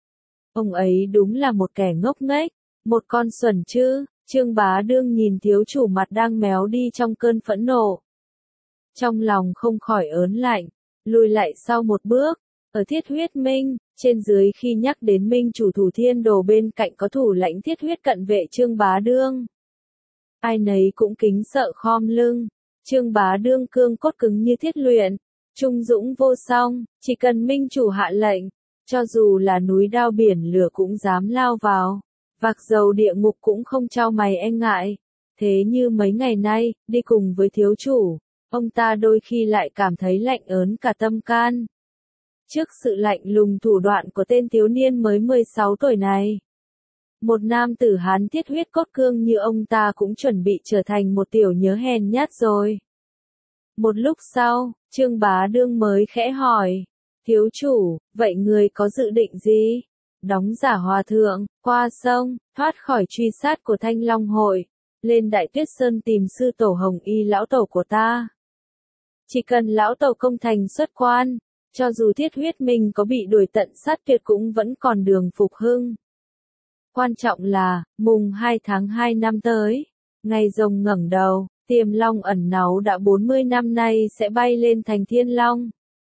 Ông ấy đúng là một kẻ ngốc nghếch, một con xuẩn chứ. Trương Bá Đương nhìn thiếu chủ mặt đang méo đi trong cơn phẫn nộ. Trong lòng không khỏi ớn lạnh, lùi lại sau một bước, Ở Thiết Huyết Minh, trên dưới khi nhắc đến Minh chủ Thủ Thiên Đồ bên cạnh có thủ lãnh Thiết Huyết cận vệ Trương Bá Đương. Ai nấy cũng kính sợ khom lưng. Trương Bá Đương cương cốt cứng như thiết luyện, trung dũng vô song, chỉ cần Minh chủ hạ lệnh, cho dù là núi đao biển lửa cũng dám lao vào, vạc dầu địa ngục cũng không trao mày e ngại. Thế như mấy ngày nay, đi cùng với thiếu chủ, ông ta đôi khi lại cảm thấy lạnh ớn cả tâm can. Trước sự lạnh lùng thủ đoạn của tên thiếu niên mới 16 tuổi này, một nam tử Hán thiết huyết cốt cương như ông ta cũng chuẩn bị trở thành một tiểu nhớ hèn nhát rồi. Một lúc sau, Trương Bá Đương mới khẽ hỏi, thiếu chủ, vậy người có dự định gì? Đóng giả hòa thượng, qua sông, thoát khỏi truy sát của Thanh Long hội, lên Đại Tuyết Sơn tìm sư tổ Hồng Y lão tổ của ta. Chỉ cần lão tổ công thành xuất quan, cho dù Thiết Huyết Minh có bị đuổi tận sát tuyệt cũng vẫn còn đường phục hưng. Quan trọng là, mùng 2 tháng 2 năm tới, ngày rồng ngẩng đầu, Tiềm Long ẩn náu đã 40 năm nay sẽ bay lên thành Thiên Long.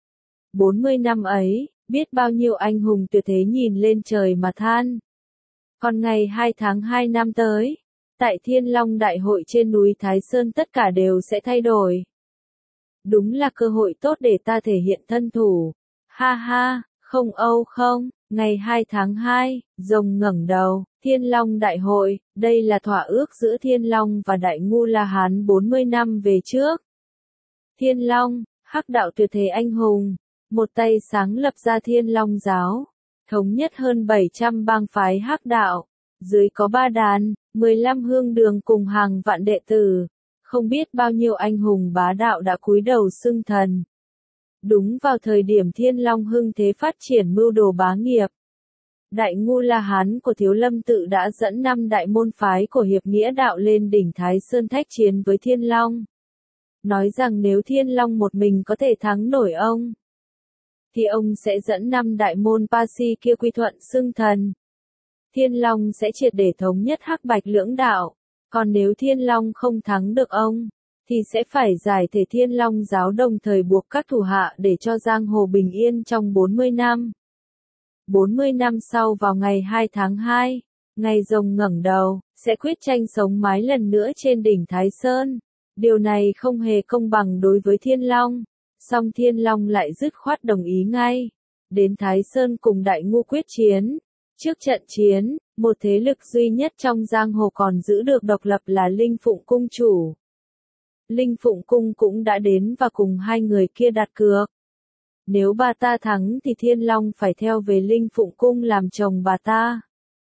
40 năm ấy, biết bao nhiêu anh hùng tuyệt thế nhìn lên trời mà than. Còn ngày 2 tháng 2 năm tới, tại Thiên Long Đại hội trên núi Thái Sơn tất cả đều sẽ thay đổi. Đúng là cơ hội tốt để ta thể hiện thân thủ. Ha ha, không âu không, ngày 2 tháng 2, rồng ngẩng đầu, Thiên Long Đại hội, đây là thỏa ước giữa Thiên Long và Đại Ngu La Hán 40 năm về trước. Thiên Long, hắc đạo tuyệt thế anh hùng, một tay sáng lập ra Thiên Long giáo, thống nhất hơn 700 bang phái hắc đạo, dưới có 3 đàn, 15 hương đường cùng hàng vạn đệ tử, không biết bao nhiêu anh hùng bá đạo đã cúi đầu xưng thần. Đúng vào thời điểm Thiên Long hưng thế phát triển mưu đồ bá nghiệp, Đại Ngu La Hán của Thiếu Lâm Tự đã dẫn 5 đại môn phái của Hiệp Nghĩa Đạo lên đỉnh Thái Sơn thách chiến với Thiên Long. Nói rằng nếu Thiên Long một mình có thể thắng nổi ông, thì ông sẽ dẫn 5 đại môn Pasi kia quy thuận xưng thần. Thiên Long sẽ triệt để thống nhất hắc bạch lưỡng đạo, còn nếu Thiên Long không thắng được ông, thì sẽ phải giải thể Thiên Long giáo đồng thời buộc các thủ hạ để cho giang hồ bình yên trong 40 năm. 40 năm sau vào ngày 2 tháng 2, ngày rồng ngẩng đầu, sẽ quyết tranh sống mái lần nữa trên đỉnh Thái Sơn. Điều này không hề công bằng đối với Thiên Long, song Thiên Long lại dứt khoát đồng ý ngay. Đến Thái Sơn cùng Đại Ngu quyết chiến. Trước trận chiến, một thế lực duy nhất trong giang hồ còn giữ được độc lập là Linh Phụng Cung chủ. Linh Phụng Cung cũng đã đến và cùng hai người kia đặt cược. Nếu bà ta thắng thì Thiên Long phải theo về Linh Phụng Cung làm chồng bà ta.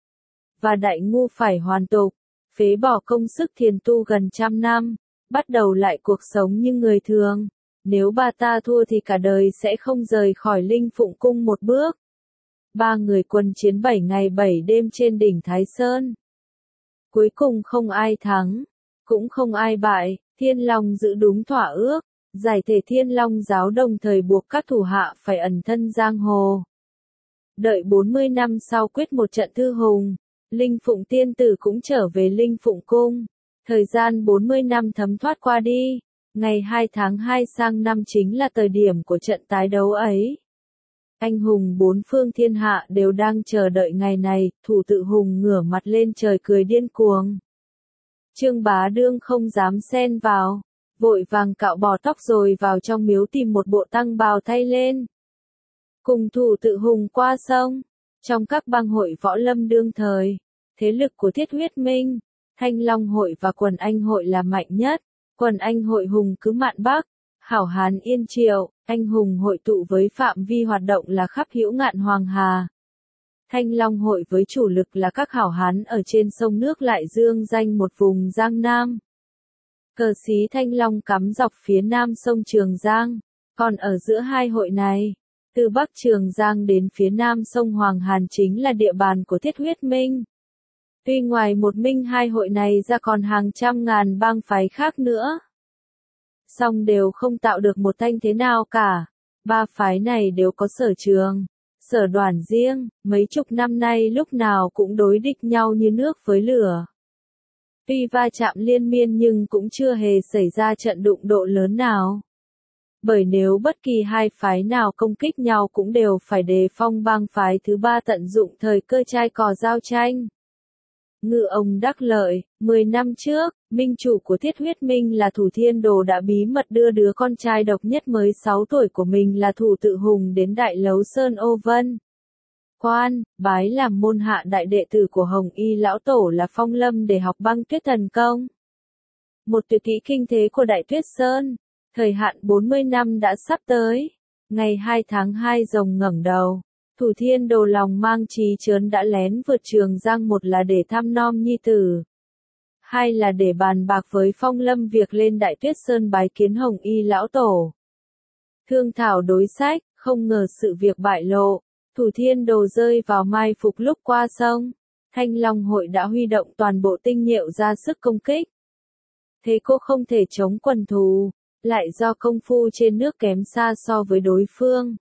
Và Đại Ngu phải hoàn tục, phế bỏ công sức thiền tu gần 100 năm, bắt đầu lại cuộc sống như người thường. Nếu bà ta thua thì cả đời sẽ không rời khỏi Linh Phụng Cung một bước. 3 người quân chiến 7 ngày 7 đêm trên đỉnh Thái Sơn. Cuối cùng không ai thắng, cũng không ai bại, Thiên Long giữ đúng thỏa ước, giải thể Thiên Long giáo đồng thời buộc các thủ hạ phải ẩn thân giang hồ. Đợi 40 năm sau quyết một trận thư hùng, Linh Phụng tiên tử cũng trở về Linh Phụng Cung. Thời gian 40 năm thấm thoát qua đi, ngày 2 tháng 2 sang năm chính là thời điểm của trận tái đấu ấy. Anh hùng bốn phương thiên hạ đều đang chờ đợi ngày này, Thủ Tự Hùng ngửa mặt lên trời cười điên cuồng. Trương Bá Đương không dám xen vào, vội vàng cạo bỏ tóc rồi vào trong miếu tìm một bộ tăng bào thay lên. Cùng Thủ Tự Hùng qua sông, trong các bang hội võ lâm đương thời, thế lực của Thiết Huyết Minh, Thanh Long hội và Quần Anh hội là mạnh nhất. Quần Anh hội hùng cứ mạn Bắc, hảo hán Yên Triệu, anh hùng hội tụ với phạm vi hoạt động là khắp hữu ngạn Hoàng Hà. Thanh Long hội với chủ lực là các hảo hán ở trên sông nước lại dương danh một vùng Giang Nam. Cờ xí Thanh Long cắm dọc phía nam sông Trường Giang, còn ở giữa hai hội này, từ Bắc Trường Giang đến phía nam sông Hoàng Hàn chính là địa bàn của Thiết Huyết Minh. Tuy ngoài một minh hai hội này ra còn hàng trăm ngàn bang phái khác nữa, song đều không tạo được một thanh thế nào cả. 3 phái này đều có sở trường, sở đoàn riêng, mấy chục năm nay lúc nào cũng đối địch nhau như nước với lửa. Tuy va chạm liên miên nhưng cũng chưa hề xảy ra trận đụng độ lớn nào. Bởi nếu bất kỳ hai phái nào công kích nhau cũng đều phải đề phòng bang phái thứ ba tận dụng thời cơ chai cò giao tranh. Ngư ông đắc lợi, 10 năm trước, minh chủ của Thiết Huyết Minh là Thủ Thiên Đồ đã bí mật đưa đứa con trai độc nhất mới 6 tuổi của mình là Thủ Tự Hùng đến Đại Lấu Sơn Ô Vân. Quan, bái làm môn hạ đại đệ tử của Hồng Y Lão Tổ là Phong Lâm để học băng tuyết thần công. Một tuyệt kỹ kinh thế của Đại Tuyết Sơn. Thời hạn 40 năm đã sắp tới. Ngày 2 tháng 2 rồng ngẩng đầu. Thủ Thiên Đồ lòng mang chí chớn đã lén vượt Trường Giang, một là để thăm nom nhi tử. Hai là để bàn bạc với Phong Lâm việc lên Đại Tuyết Sơn bái kiến Hồng Y Lão Tổ. Thương thảo đối sách, không ngờ sự việc bại lộ. Thủ Thiên Đồ rơi vào mai phục lúc qua sông. Thanh Long Hội đã huy động toàn bộ tinh nhuệ ra sức công kích. Thế cô không thể chống quần thù, lại do công phu trên nước kém xa so với đối phương.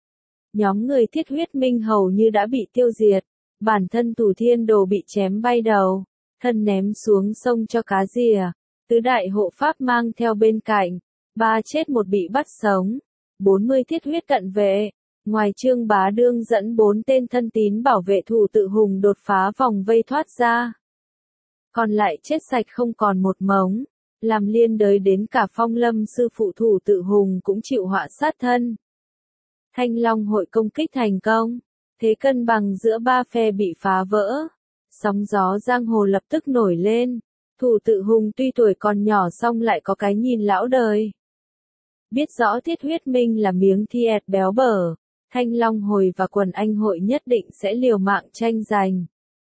Nhóm người Thiết Huyết Minh hầu như đã bị tiêu diệt, bản thân Thủ Thiên Đồ bị chém bay đầu, thân ném xuống sông cho cá rìa, tứ đại hộ pháp mang theo bên cạnh, 3 chết 1 bị bắt sống, 40 thiết huyết cận vệ. Ngoài Trương Bá Đương dẫn 4 tên thân tín bảo vệ Thủ Tự Hùng đột phá vòng vây thoát ra. Còn lại chết sạch không còn một mống, làm liên đới đến cả Phong Lâm sư phụ Thủ Tự Hùng cũng chịu họa sát thân. Thanh Long Hội công kích thành công, thế cân bằng giữa ba phe bị phá vỡ. Sóng gió giang hồ lập tức nổi lên, Thủ Tự Hùng tuy tuổi còn nhỏ song lại có cái nhìn lão đời. Biết rõ Thiết Huyết Minh là miếng thịt béo bở, Thanh Long Hội và Quần Anh Hội nhất định sẽ liều mạng tranh giành.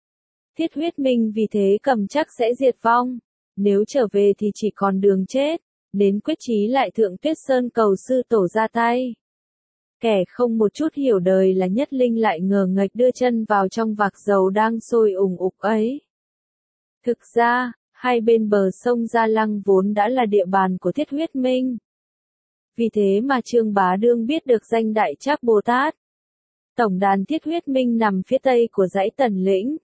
Thiết Huyết Minh vì thế cầm chắc sẽ diệt vong, nếu trở về thì chỉ còn đường chết, đến quyết chí lại Thượng Tuyết Sơn cầu sư tổ ra tay. Kẻ không một chút hiểu đời là Nhất Linh lại ngờ nghệch đưa chân vào trong vạc dầu đang sôi ùng ục ấy. Thực ra, hai bên bờ sông Gia Lăng vốn đã là địa bàn của Thiết Huyết Minh. Vì thế mà Trương Bá Đương biết được danh Đại Trác Bồ Tát. Tổng đàn Thiết Huyết Minh nằm phía tây của dãy Tần Lĩnh,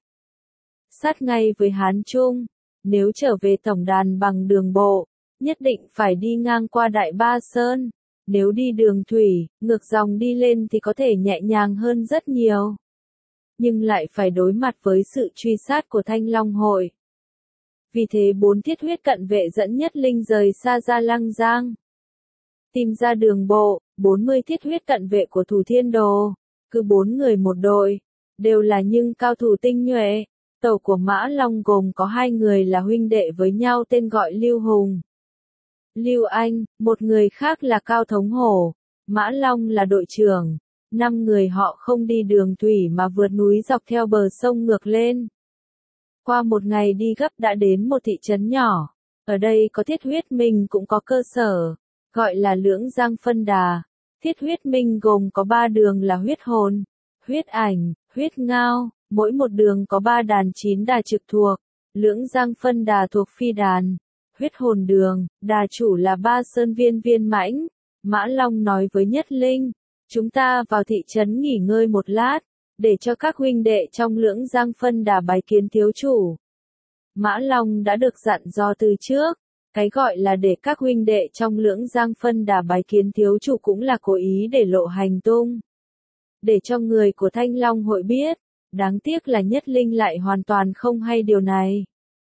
sát ngay với Hán Trung. Nếu trở về tổng đàn bằng đường bộ, nhất định phải đi ngang qua Đại Ba Sơn. Nếu đi đường thủy, ngược dòng đi lên thì có thể nhẹ nhàng hơn rất nhiều. Nhưng lại phải đối mặt với sự truy sát của Thanh Long Hội. Vì thế 4 thiết huyết cận vệ dẫn Nhất Linh rời xa Gia Lăng Giang. Tìm ra đường bộ, 40 thiết huyết cận vệ của Thủ Thiên Đồ, cứ 4 người một đội, đều là những cao thủ tinh nhuệ. Tàu của Mã Long gồm có 2 người là huynh đệ với nhau tên gọi Lưu Hùng, Lưu Anh, một người khác là Cao Thống Hổ. Mã Long là đội trưởng. 5 người họ không đi đường thủy mà vượt núi dọc theo bờ sông ngược lên. Qua một ngày đi gấp đã đến một thị trấn nhỏ. Ở đây có Thiết Huyết Minh cũng có cơ sở, gọi là Lưỡng Giang Phân Đà. Thiết Huyết Minh gồm có 3 đường là Huyết Hồn, Huyết Ảnh, Huyết Ngao, mỗi một đường có 3 đàn 9 đà trực thuộc. Lưỡng Giang Phân Đà thuộc phi đàn. Huyết Hồn đường, đà chủ là Ba Sơn Viên Mãnh. Mã Long nói với Nhất Linh, chúng ta vào thị trấn nghỉ ngơi một lát, để cho các huynh đệ trong Lưỡng Giang Phân Đà bái kiến thiếu chủ. Mã Long đã được dặn dò từ trước, cái gọi là để các huynh đệ trong Lưỡng Giang Phân Đà bái kiến thiếu chủ cũng là cố ý để lộ hành tung. Để cho người của Thanh Long Hội biết, đáng tiếc là Nhất Linh lại hoàn toàn không hay điều này.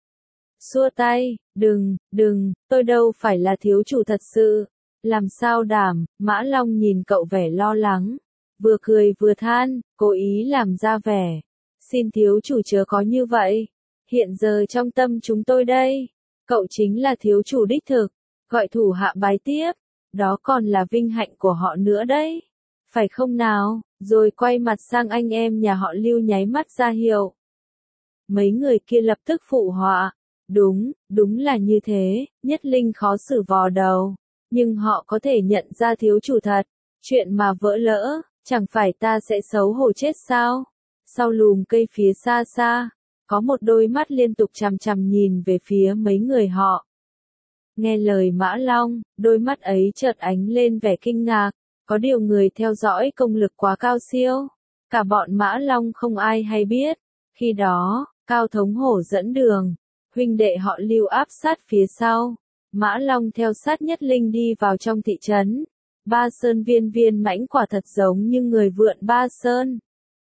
Xua tay, đừng, tôi đâu phải là thiếu chủ thật sự. Làm sao đảm, Mã Long nhìn cậu vẻ lo lắng. Vừa cười vừa than, cố ý làm ra vẻ. Xin thiếu chủ chớ có như vậy. Hiện giờ trong tâm chúng tôi đây. Cậu chính là thiếu chủ đích thực. Gọi thủ hạ bái tiếp. Đó còn là vinh hạnh của họ nữa đấy. Phải không nào? Rồi quay mặt sang anh em nhà họ Lưu nháy mắt ra hiệu. Mấy người kia lập tức phụ họa. Đúng là như thế. Nhất Linh khó xử vò đầu. Nhưng họ có thể nhận ra thiếu chủ thật. Chuyện mà vỡ lỡ, chẳng phải ta sẽ xấu hổ chết sao? Sau lùm cây phía xa xa, có một đôi mắt liên tục chằm chằm nhìn về phía mấy người họ. Nghe lời Mã Long, đôi mắt ấy chợt ánh lên vẻ kinh ngạc. Có điều người theo dõi công lực quá cao siêu. Cả bọn Mã Long không ai hay biết. Khi đó, Cao Thống Hổ dẫn đường. Huynh đệ họ Lưu áp sát phía sau. Mã Long theo sát Nhất Linh đi vào trong thị trấn. Ba Sơn Viên Mãnh quả thật giống như người vượn Ba Sơn.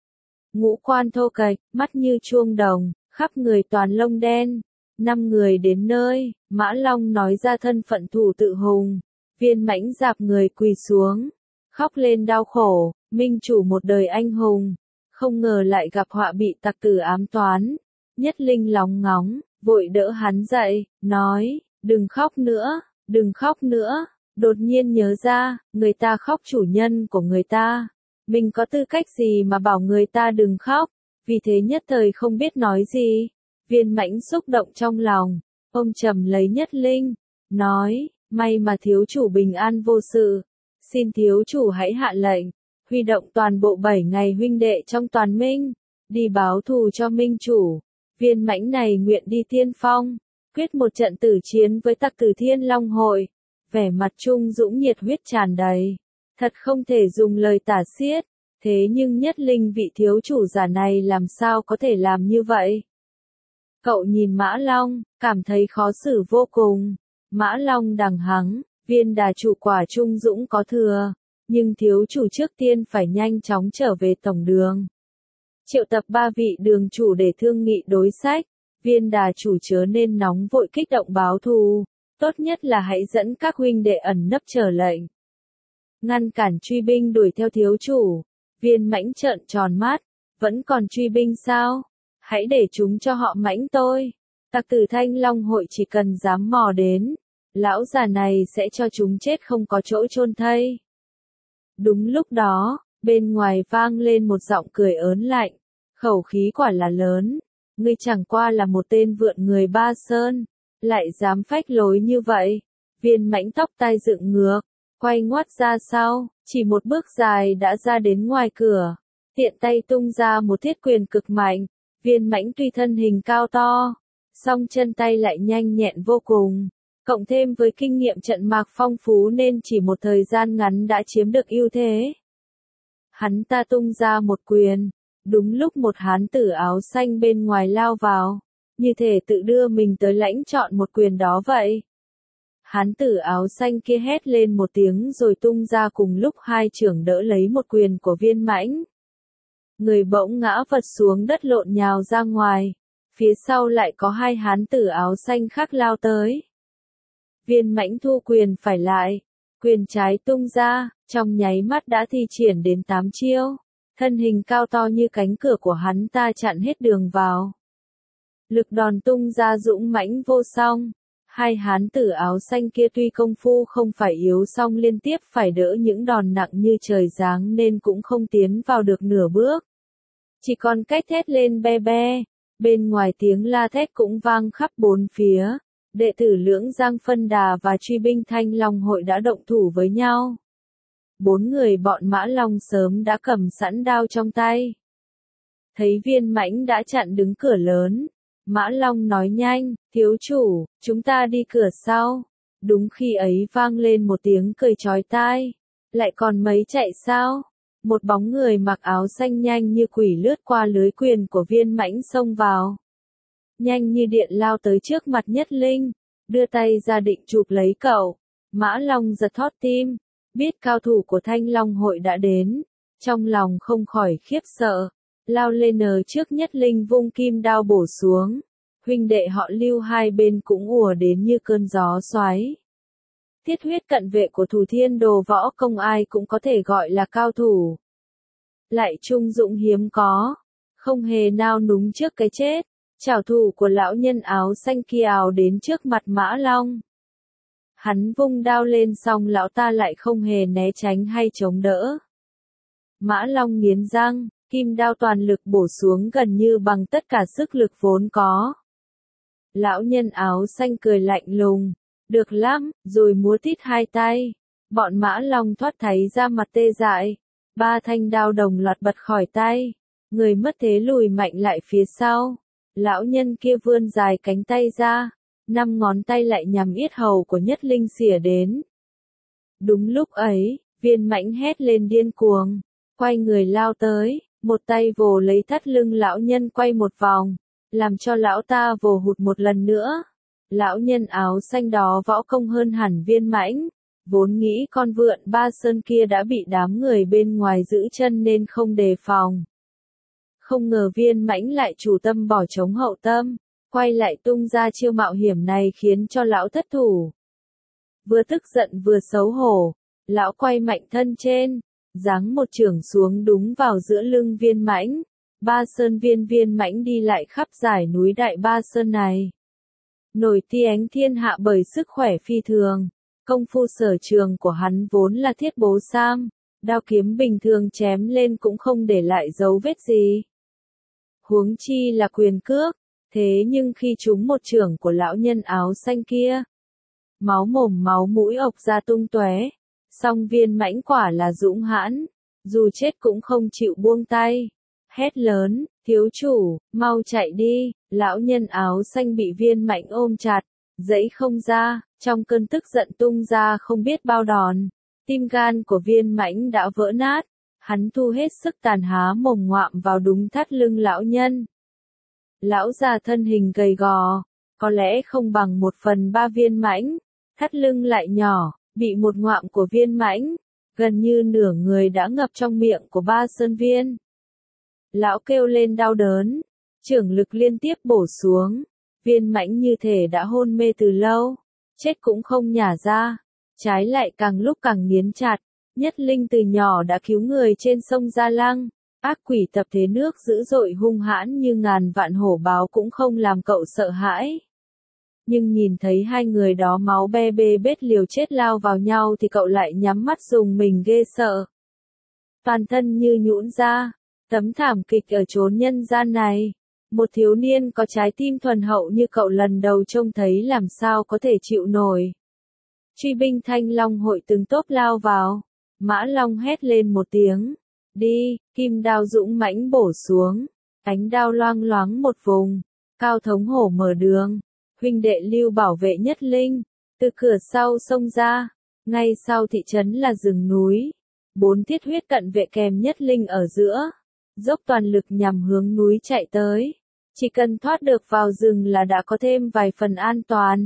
Ngũ quan thô kệch, mắt như chuông đồng, khắp người toàn lông đen. 5 người đến nơi, Mã Long nói ra thân phận thủ tự hùng. Viên Mãnh dạp người quỳ xuống, khóc lên đau khổ, minh chủ một đời anh hùng. Không ngờ lại gặp họa bị tặc tử ám toán. Nhất Linh lóng ngóng, vội đỡ hắn dậy, nói, đừng khóc nữa, đừng khóc nữa. Đột nhiên nhớ ra, người ta khóc chủ nhân của người ta. Mình có tư cách gì mà bảo người ta đừng khóc, vì thế nhất thời không biết nói gì. Viên Mãnh xúc động trong lòng, ông trầm lấy Nhất Linh, nói, may mà thiếu chủ bình an vô sự, xin thiếu chủ hãy hạ lệnh, huy động toàn bộ 7 ngày huynh đệ trong toàn minh, đi báo thù cho minh chủ. Viên Mãnh này nguyện đi tiên phong, quyết một trận tử chiến với tặc tử Thiên Long hội. Vẻ mặt Trung Dũng nhiệt huyết tràn đầy, thật không thể dùng lời tả xiết, thế nhưng Nhất Linh vị thiếu chủ giả này làm sao có thể làm như vậy? Cậu nhìn Mã Long, cảm thấy khó xử vô cùng. Mã Long đằng hắng, viên đà chủ quả Trung Dũng có thừa, nhưng thiếu chủ trước tiên phải nhanh chóng trở về tổng đường. Triệu tập 3 vị đường chủ để thương nghị đối sách, viên đà chủ chớ nên nóng vội kích động báo thù. Tốt nhất là hãy dẫn các huynh đệ ẩn nấp chờ lệnh. Ngăn cản truy binh đuổi theo thiếu chủ. Viên Mãnh trợn tròn mắt. Vẫn còn truy binh sao? Hãy để chúng cho họ mãnh tôi. Tặc tử Thanh Long hội chỉ cần dám mò đến. Lão già này sẽ cho chúng chết không có chỗ chôn thây. Đúng lúc đó, bên ngoài vang lên một giọng cười ớn lạnh. Khẩu khí quả là lớn. Ngươi chẳng qua là một tên vượn người Ba Sơn. Lại dám phách lối như vậy. Viên Mãnh tóc tai dựng ngược, quay ngoắt ra sau, chỉ một bước dài đã ra đến ngoài cửa. Tiện tay tung ra một thiết quyền cực mạnh. Viên Mãnh tuy thân hình cao to, song chân tay lại nhanh nhẹn vô cùng. Cộng thêm với kinh nghiệm trận mạc phong phú nên chỉ một thời gian ngắn đã chiếm được ưu thế. Hắn ta tung ra một quyền, đúng lúc một hán tử áo xanh bên ngoài lao vào. Như thể tự đưa mình tới lãnh chọn một quyền đó vậy. Hán tử áo xanh kia hét lên một tiếng rồi tung ra cùng lúc 2 chưởng đỡ lấy một quyền của Viên Mãnh. Người bỗng ngã vật xuống đất lộn nhào ra ngoài. Phía sau lại có 2 hán tử áo xanh khác lao tới. Viên Mãnh thu quyền phải lại. Quyền trái tung ra, trong nháy mắt đã thi triển đến 8 chiêu. Thân hình cao to như cánh cửa của hắn ta chặn hết đường vào. Lực đòn tung ra dũng mãnh vô song. 2 hán tử áo xanh kia tuy công phu không phải yếu song liên tiếp phải đỡ những đòn nặng như trời giáng nên cũng không tiến vào được nửa bước. Chỉ còn cách thét lên be be. Bên ngoài tiếng la thét cũng vang khắp bốn phía. Đệ tử Lưỡng Giang Phân Đà và truy binh Thanh Long hội đã động thủ với nhau. 4 người bọn Mã Long sớm đã cầm sẵn đao trong tay. Thấy Viên Mãnh đã chặn đứng cửa lớn. Mã Long nói nhanh, thiếu chủ, chúng ta đi cửa sau. Đúng khi ấy vang lên một tiếng cười chói tai. Lại còn mấy chạy sao? Một bóng người mặc áo xanh nhanh như quỷ lướt qua lưới quyền của Viên Mãnh xông vào. Nhanh như điện lao tới trước mặt Nhất Linh, đưa tay ra định chụp lấy cậu. Mã Long giật thót tim, biết cao thủ của Thanh Long hội đã đến. Trong lòng không khỏi khiếp sợ. Lao lên trước Nhất Linh vung kim đao bổ xuống. Huynh đệ họ Lưu hai bên cũng ùa đến như cơn gió xoáy. Thiết huyết cận vệ của Thủ Thiên Đồ võ công ai cũng có thể gọi là cao thủ. Lại trung dũng hiếm có, không hề nao núng trước cái chết. Trảo thủ của lão nhân áo xanh kia ào đến trước mặt Mã Long. Hắn vung đao lên xong lão ta lại không hề né tránh hay chống đỡ. Mã Long nghiến răng. Kim đao toàn lực bổ xuống gần như bằng tất cả sức lực vốn có. Lão nhân áo xanh cười lạnh lùng. Được lắm, rồi múa tít 2 tay. Bọn Mã Long thoát thấy ra mặt tê dại. 3 thanh đao đồng loạt bật khỏi tay. Người mất thế lùi mạnh lại phía sau. Lão nhân kia vươn dài cánh tay ra. 5 ngón tay lại nhằm yết hầu của Nhất Linh xỉa đến. Đúng lúc ấy, Viên Mãnh hét lên điên cuồng. Quay người lao tới. Một tay vồ lấy thắt lưng lão nhân quay một vòng, làm cho lão ta vồ hụt một lần nữa. Lão nhân áo xanh đó võ công hơn hẳn Viên Mãnh, Vốn nghĩ con vượn Ba Sơn kia đã bị đám người bên ngoài giữ chân nên không đề phòng. Không ngờ Viên Mãnh lại chủ tâm bỏ trống hậu tâm, quay lại tung ra chiêu mạo hiểm này khiến cho lão thất thủ. Vừa tức giận vừa xấu hổ, lão quay mạnh thân trên, giáng một chưởng xuống đúng vào giữa lưng Viên Mãnh. Ba Sơn Viên Mãnh đi lại khắp dải núi Đại Ba Sơn này, nổi tiếng thiên hạ bởi sức khỏe phi thường. Công phu sở trường của hắn vốn là thiết bố sam, đao kiếm bình thường chém lên cũng không để lại dấu vết gì. Huống chi là quyền cước, thế nhưng khi trúng một chưởng của lão nhân áo xanh kia, máu mồm máu mũi ộc ra tung tóe. Song Viên Mãnh quả là dũng hãn, dù chết cũng không chịu buông tay. Hét lớn, thiếu chủ, mau chạy đi, lão nhân áo xanh bị Viên Mãnh ôm chặt, dãy không ra, trong cơn tức giận tung ra không biết bao đòn. Tim gan của Viên Mãnh đã vỡ nát, hắn thu hết sức tàn há mồm ngoạm vào đúng thắt lưng lão nhân. Lão già thân hình gầy gò, có lẽ không bằng 1/3 Viên Mãnh, thắt lưng lại nhỏ, bị một ngoạm của Viên Mãnh, gần như nửa người đã ngập trong miệng của Ba Sơn Viên. Lão kêu lên đau đớn, chưởng lực liên tiếp bổ xuống, Viên Mãnh như thể đã hôn mê từ lâu, chết cũng không nhả ra, trái lại càng lúc càng nghiến chặt. Nhất Linh từ nhỏ đã cứu người trên sông Gia Lăng, ác quỷ tập thế nước dữ dội hung hãn như ngàn vạn hổ báo cũng không làm cậu sợ hãi. Nhưng nhìn thấy hai người đó máu be bê bết liều chết lao vào nhau thì cậu lại nhắm mắt rùng mình ghê sợ. Toàn thân như nhũn ra, tấm thảm kịch ở chốn nhân gian này. Một thiếu niên có trái tim thuần hậu như cậu lần đầu trông thấy làm sao có thể chịu nổi. Truy binh Thanh Long hội từng tốp lao vào. Mã Long hét lên một tiếng. Đi, kim đao dũng mãnh bổ xuống. Ánh đao loang loáng một vùng. Cao Thống Hổ mở đường. Huynh đệ Lưu bảo vệ Nhất Linh. Từ cửa sau xông ra. Ngay sau thị trấn là rừng núi. 4 thiết huyết cận vệ kèm Nhất Linh ở giữa. Dốc toàn lực nhằm hướng núi chạy tới. Chỉ cần thoát được vào rừng là đã có thêm vài phần an toàn.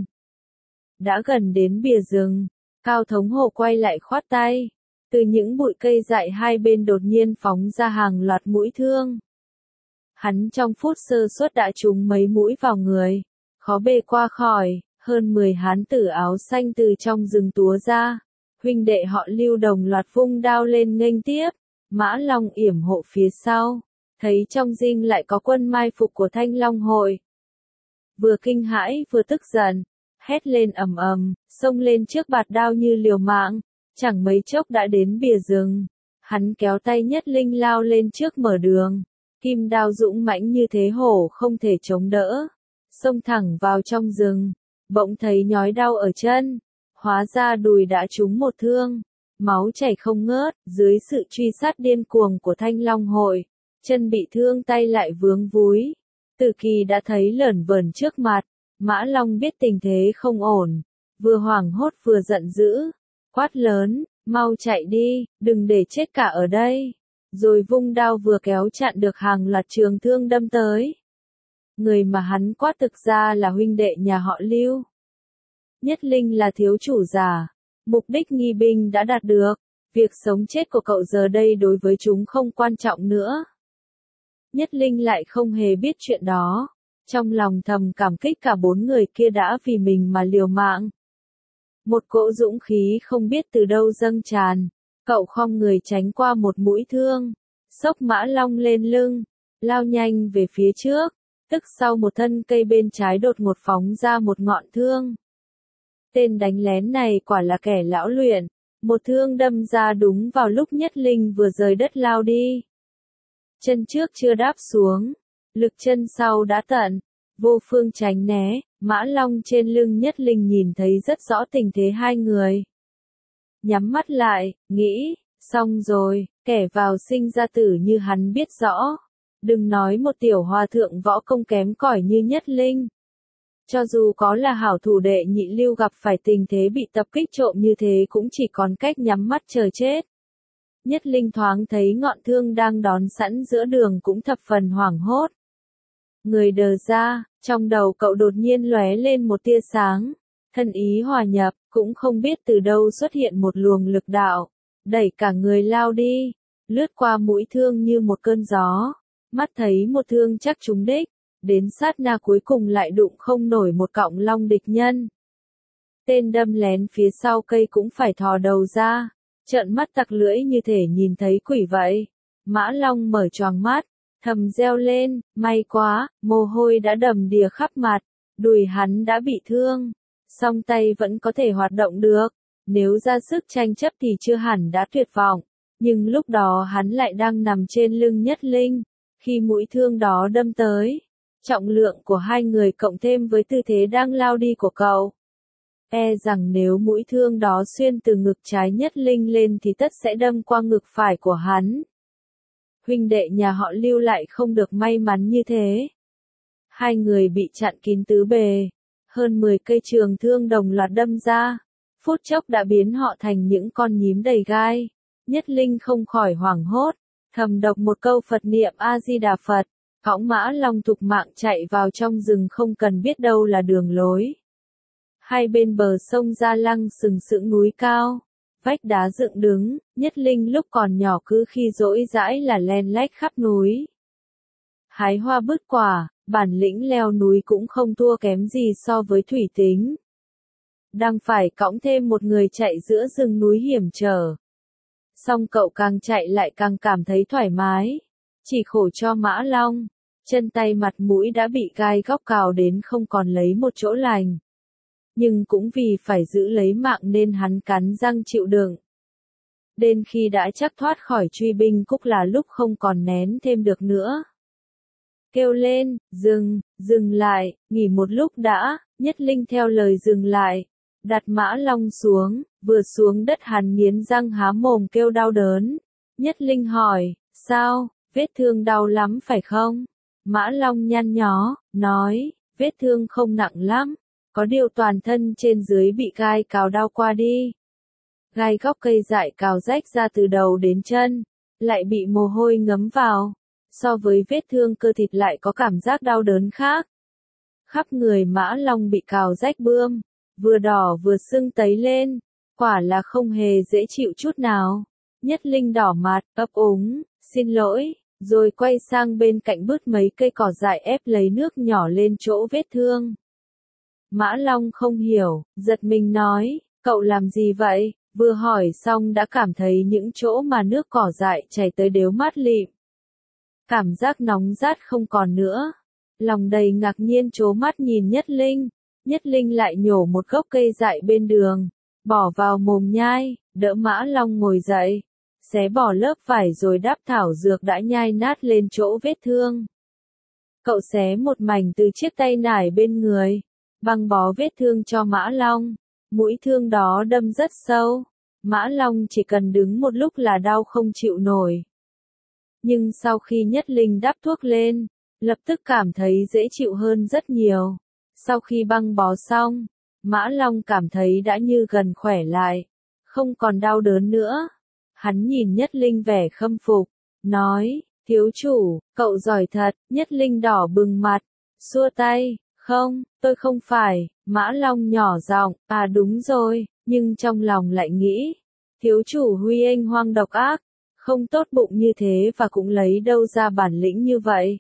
Đã gần đến bìa rừng, Cao Thống Hổ quay lại khoát tay. Từ những bụi cây dại hai bên đột nhiên phóng ra hàng loạt mũi thương. Hắn trong phút sơ suất đã trúng mấy mũi vào người, khó bề qua khỏi. Hơn 10 hán tử áo xanh từ trong rừng túa ra. Huynh đệ họ Lưu đồng loạt vung đao lên nghênh tiếp. Mã Long yểm hộ phía sau. Thấy trong dinh lại có quân mai phục của Thanh Long hội. Vừa kinh hãi vừa tức giận, hét lên ầm ầm, xông lên trước bạt đao như liều mạng, chẳng mấy chốc đã đến bìa rừng. Hắn kéo tay Nhất Linh lao lên trước mở đường, kim đao dũng mãnh như thế hổ không thể chống đỡ, xông thẳng vào trong rừng, bỗng thấy nhói đau ở chân, hóa ra đùi đã trúng một thương, máu chảy không ngớt, dưới sự truy sát điên cuồng của Thanh Long hội. Chân bị thương tay lại vướng vúi. Từ Kỳ đã thấy lởn vởn trước mặt, Mã Long biết tình thế không ổn, vừa hoảng hốt vừa giận dữ, quát lớn, mau chạy đi, đừng để chết cả ở đây. Rồi vung đao vừa kéo chặn được hàng loạt trường thương đâm tới. Người mà hắn quát thực ra là huynh đệ nhà họ Lưu. Nhất Linh là thiếu chủ giả, mục đích nghi binh đã đạt được, việc sống chết của cậu giờ đây đối với chúng không quan trọng nữa. Nhất Linh lại không hề biết chuyện đó, trong lòng thầm cảm kích cả 4 người kia đã vì mình mà liều mạng. Một cỗ dũng khí không biết từ đâu dâng tràn, cậu khom người tránh qua một mũi thương, xốc Mã Long lên lưng, lao nhanh về phía trước, tức sau một thân cây bên trái đột ngột phóng ra một ngọn thương. Tên đánh lén này quả là kẻ lão luyện, một thương đâm ra đúng vào lúc Nhất Linh vừa rời đất lao đi. Chân trước chưa đáp xuống, lực chân sau đã tận, vô phương tránh né, Mã Long trên lưng Nhất Linh nhìn thấy rất rõ tình thế hai người. Nhắm mắt lại, nghĩ, xong rồi, kẻ vào sinh ra tử như hắn biết rõ. Đừng nói một tiểu hòa thượng võ công kém cỏi như Nhất Linh. Cho dù có là hảo thủ đệ Nhị Lưu gặp phải tình thế bị tập kích trộm như thế cũng chỉ còn cách nhắm mắt chờ chết. Nhất Linh thoáng thấy ngọn thương đang đón sẵn giữa đường cũng thập phần hoảng hốt. Người đờ ra, trong đầu cậu đột nhiên lóe lên một tia sáng. thân ý hòa nhập, cũng không biết từ đâu xuất hiện một luồng lực đạo, đẩy cả người lao đi, lướt qua mũi thương như một cơn gió, mắt thấy một thương chắc trúng đích, đến sát na cuối cùng lại đụng không nổi một cọng long địch nhân. Tên đâm lén phía sau cây cũng phải thò đầu ra, trợn mắt tặc lưỡi như thể nhìn thấy quỷ vậy. Mã Long mở choàng mắt, thầm reo lên, may quá, mồ hôi đã đầm đìa khắp mặt, đùi hắn đã bị thương, song tay vẫn có thể hoạt động được, nếu ra sức tranh chấp thì chưa hẳn đã tuyệt vọng, nhưng lúc đó hắn lại đang nằm trên lưng Nhất Linh, khi mũi thương đó đâm tới, trọng lượng của hai người cộng thêm với tư thế đang lao đi của cậu. Rằng nếu mũi thương đó xuyên từ ngực trái Nhất Linh lên thì tất sẽ đâm qua ngực phải của hắn. Huynh đệ nhà họ Lưu lại không được may mắn như thế. Hai người bị chặn kín tứ bề, hơn 10 cây trường thương đồng loạt đâm ra, phút chốc đã biến họ thành những con nhím đầy gai. Nhất Linh không khỏi hoảng hốt, thầm đọc một câu Phật niệm A-di-đà Phật, cõng Mã Long thục mạng chạy vào trong rừng không cần biết đâu là đường lối. Hai bên bờ sông Gia Lăng sừng sững núi cao, vách đá dựng đứng, Nhất Linh lúc còn nhỏ cứ khi rỗi rãi là len lách khắp núi. Hái hoa bứt quả, bản lĩnh leo núi cũng không thua kém gì so với Thủy Tính. Đang phải cõng thêm một người chạy giữa rừng núi hiểm trở. Song cậu càng chạy lại càng cảm thấy thoải mái. Chỉ khổ cho Mã Long, chân tay mặt mũi đã bị gai góc cào đến không còn lấy một chỗ lành. Nhưng cũng vì phải giữ lấy mạng nên hắn cắn răng chịu đựng. Đến khi đã chắc thoát khỏi truy binh Cúc là lúc không còn nén thêm được nữa. Kêu lên, dừng lại, nghỉ một lúc đã, Nhất Linh theo lời dừng lại, đặt Mã Long xuống, vừa xuống đất hắn nghiến răng há mồm kêu đau đớn. Nhất Linh hỏi, sao, vết thương đau lắm phải không? Mã Long nhăn nhó, nói, vết thương không nặng lắm, có điều toàn thân trên dưới bị gai cào đau qua đi. Gai góc cây dại cào rách ra từ đầu đến chân, lại bị mồ hôi ngấm vào. So với vết thương cơ thịt lại có cảm giác đau đớn khác. Khắp người Mã Long bị cào rách bươm, vừa đỏ vừa sưng tấy lên, quả là không hề dễ chịu chút nào. Nhất Linh đỏ mặt, ấp úng, xin lỗi, rồi quay sang bên cạnh bứt mấy cây cỏ dại ép lấy nước nhỏ lên chỗ vết thương. Mã Long không hiểu, giật mình nói, cậu làm gì vậy? Vừa hỏi xong đã cảm thấy những chỗ mà nước cỏ dại chảy tới đều mát lịm. Cảm giác nóng rát không còn nữa. Lòng đầy ngạc nhiên trố mắt nhìn Nhất Linh. Nhất Linh lại nhổ một gốc cây dại bên đường, bỏ vào mồm nhai, đỡ Mã Long ngồi dậy, xé bỏ lớp vải rồi đắp thảo dược đã nhai nát lên chỗ vết thương. Cậu xé một mảnh từ chiếc tay nải bên người, băng bó vết thương cho Mã Long. Mũi thương đó đâm rất sâu, Mã Long chỉ cần đứng một lúc là đau không chịu nổi. Nhưng sau khi Nhất Linh đắp thuốc lên, lập tức cảm thấy dễ chịu hơn rất nhiều. Sau khi băng bó xong, Mã Long cảm thấy đã như gần khỏe lại, không còn đau đớn nữa. Hắn nhìn Nhất Linh vẻ khâm phục, nói, thiếu chủ, cậu giỏi thật. Nhất Linh đỏ bừng mặt, xua tay, không, tôi không phải. Mã Long nhỏ giọng, đúng rồi, nhưng trong lòng lại nghĩ, thiếu chủ Huy Anh hoang độc ác, không tốt bụng như thế và cũng lấy đâu ra bản lĩnh như vậy.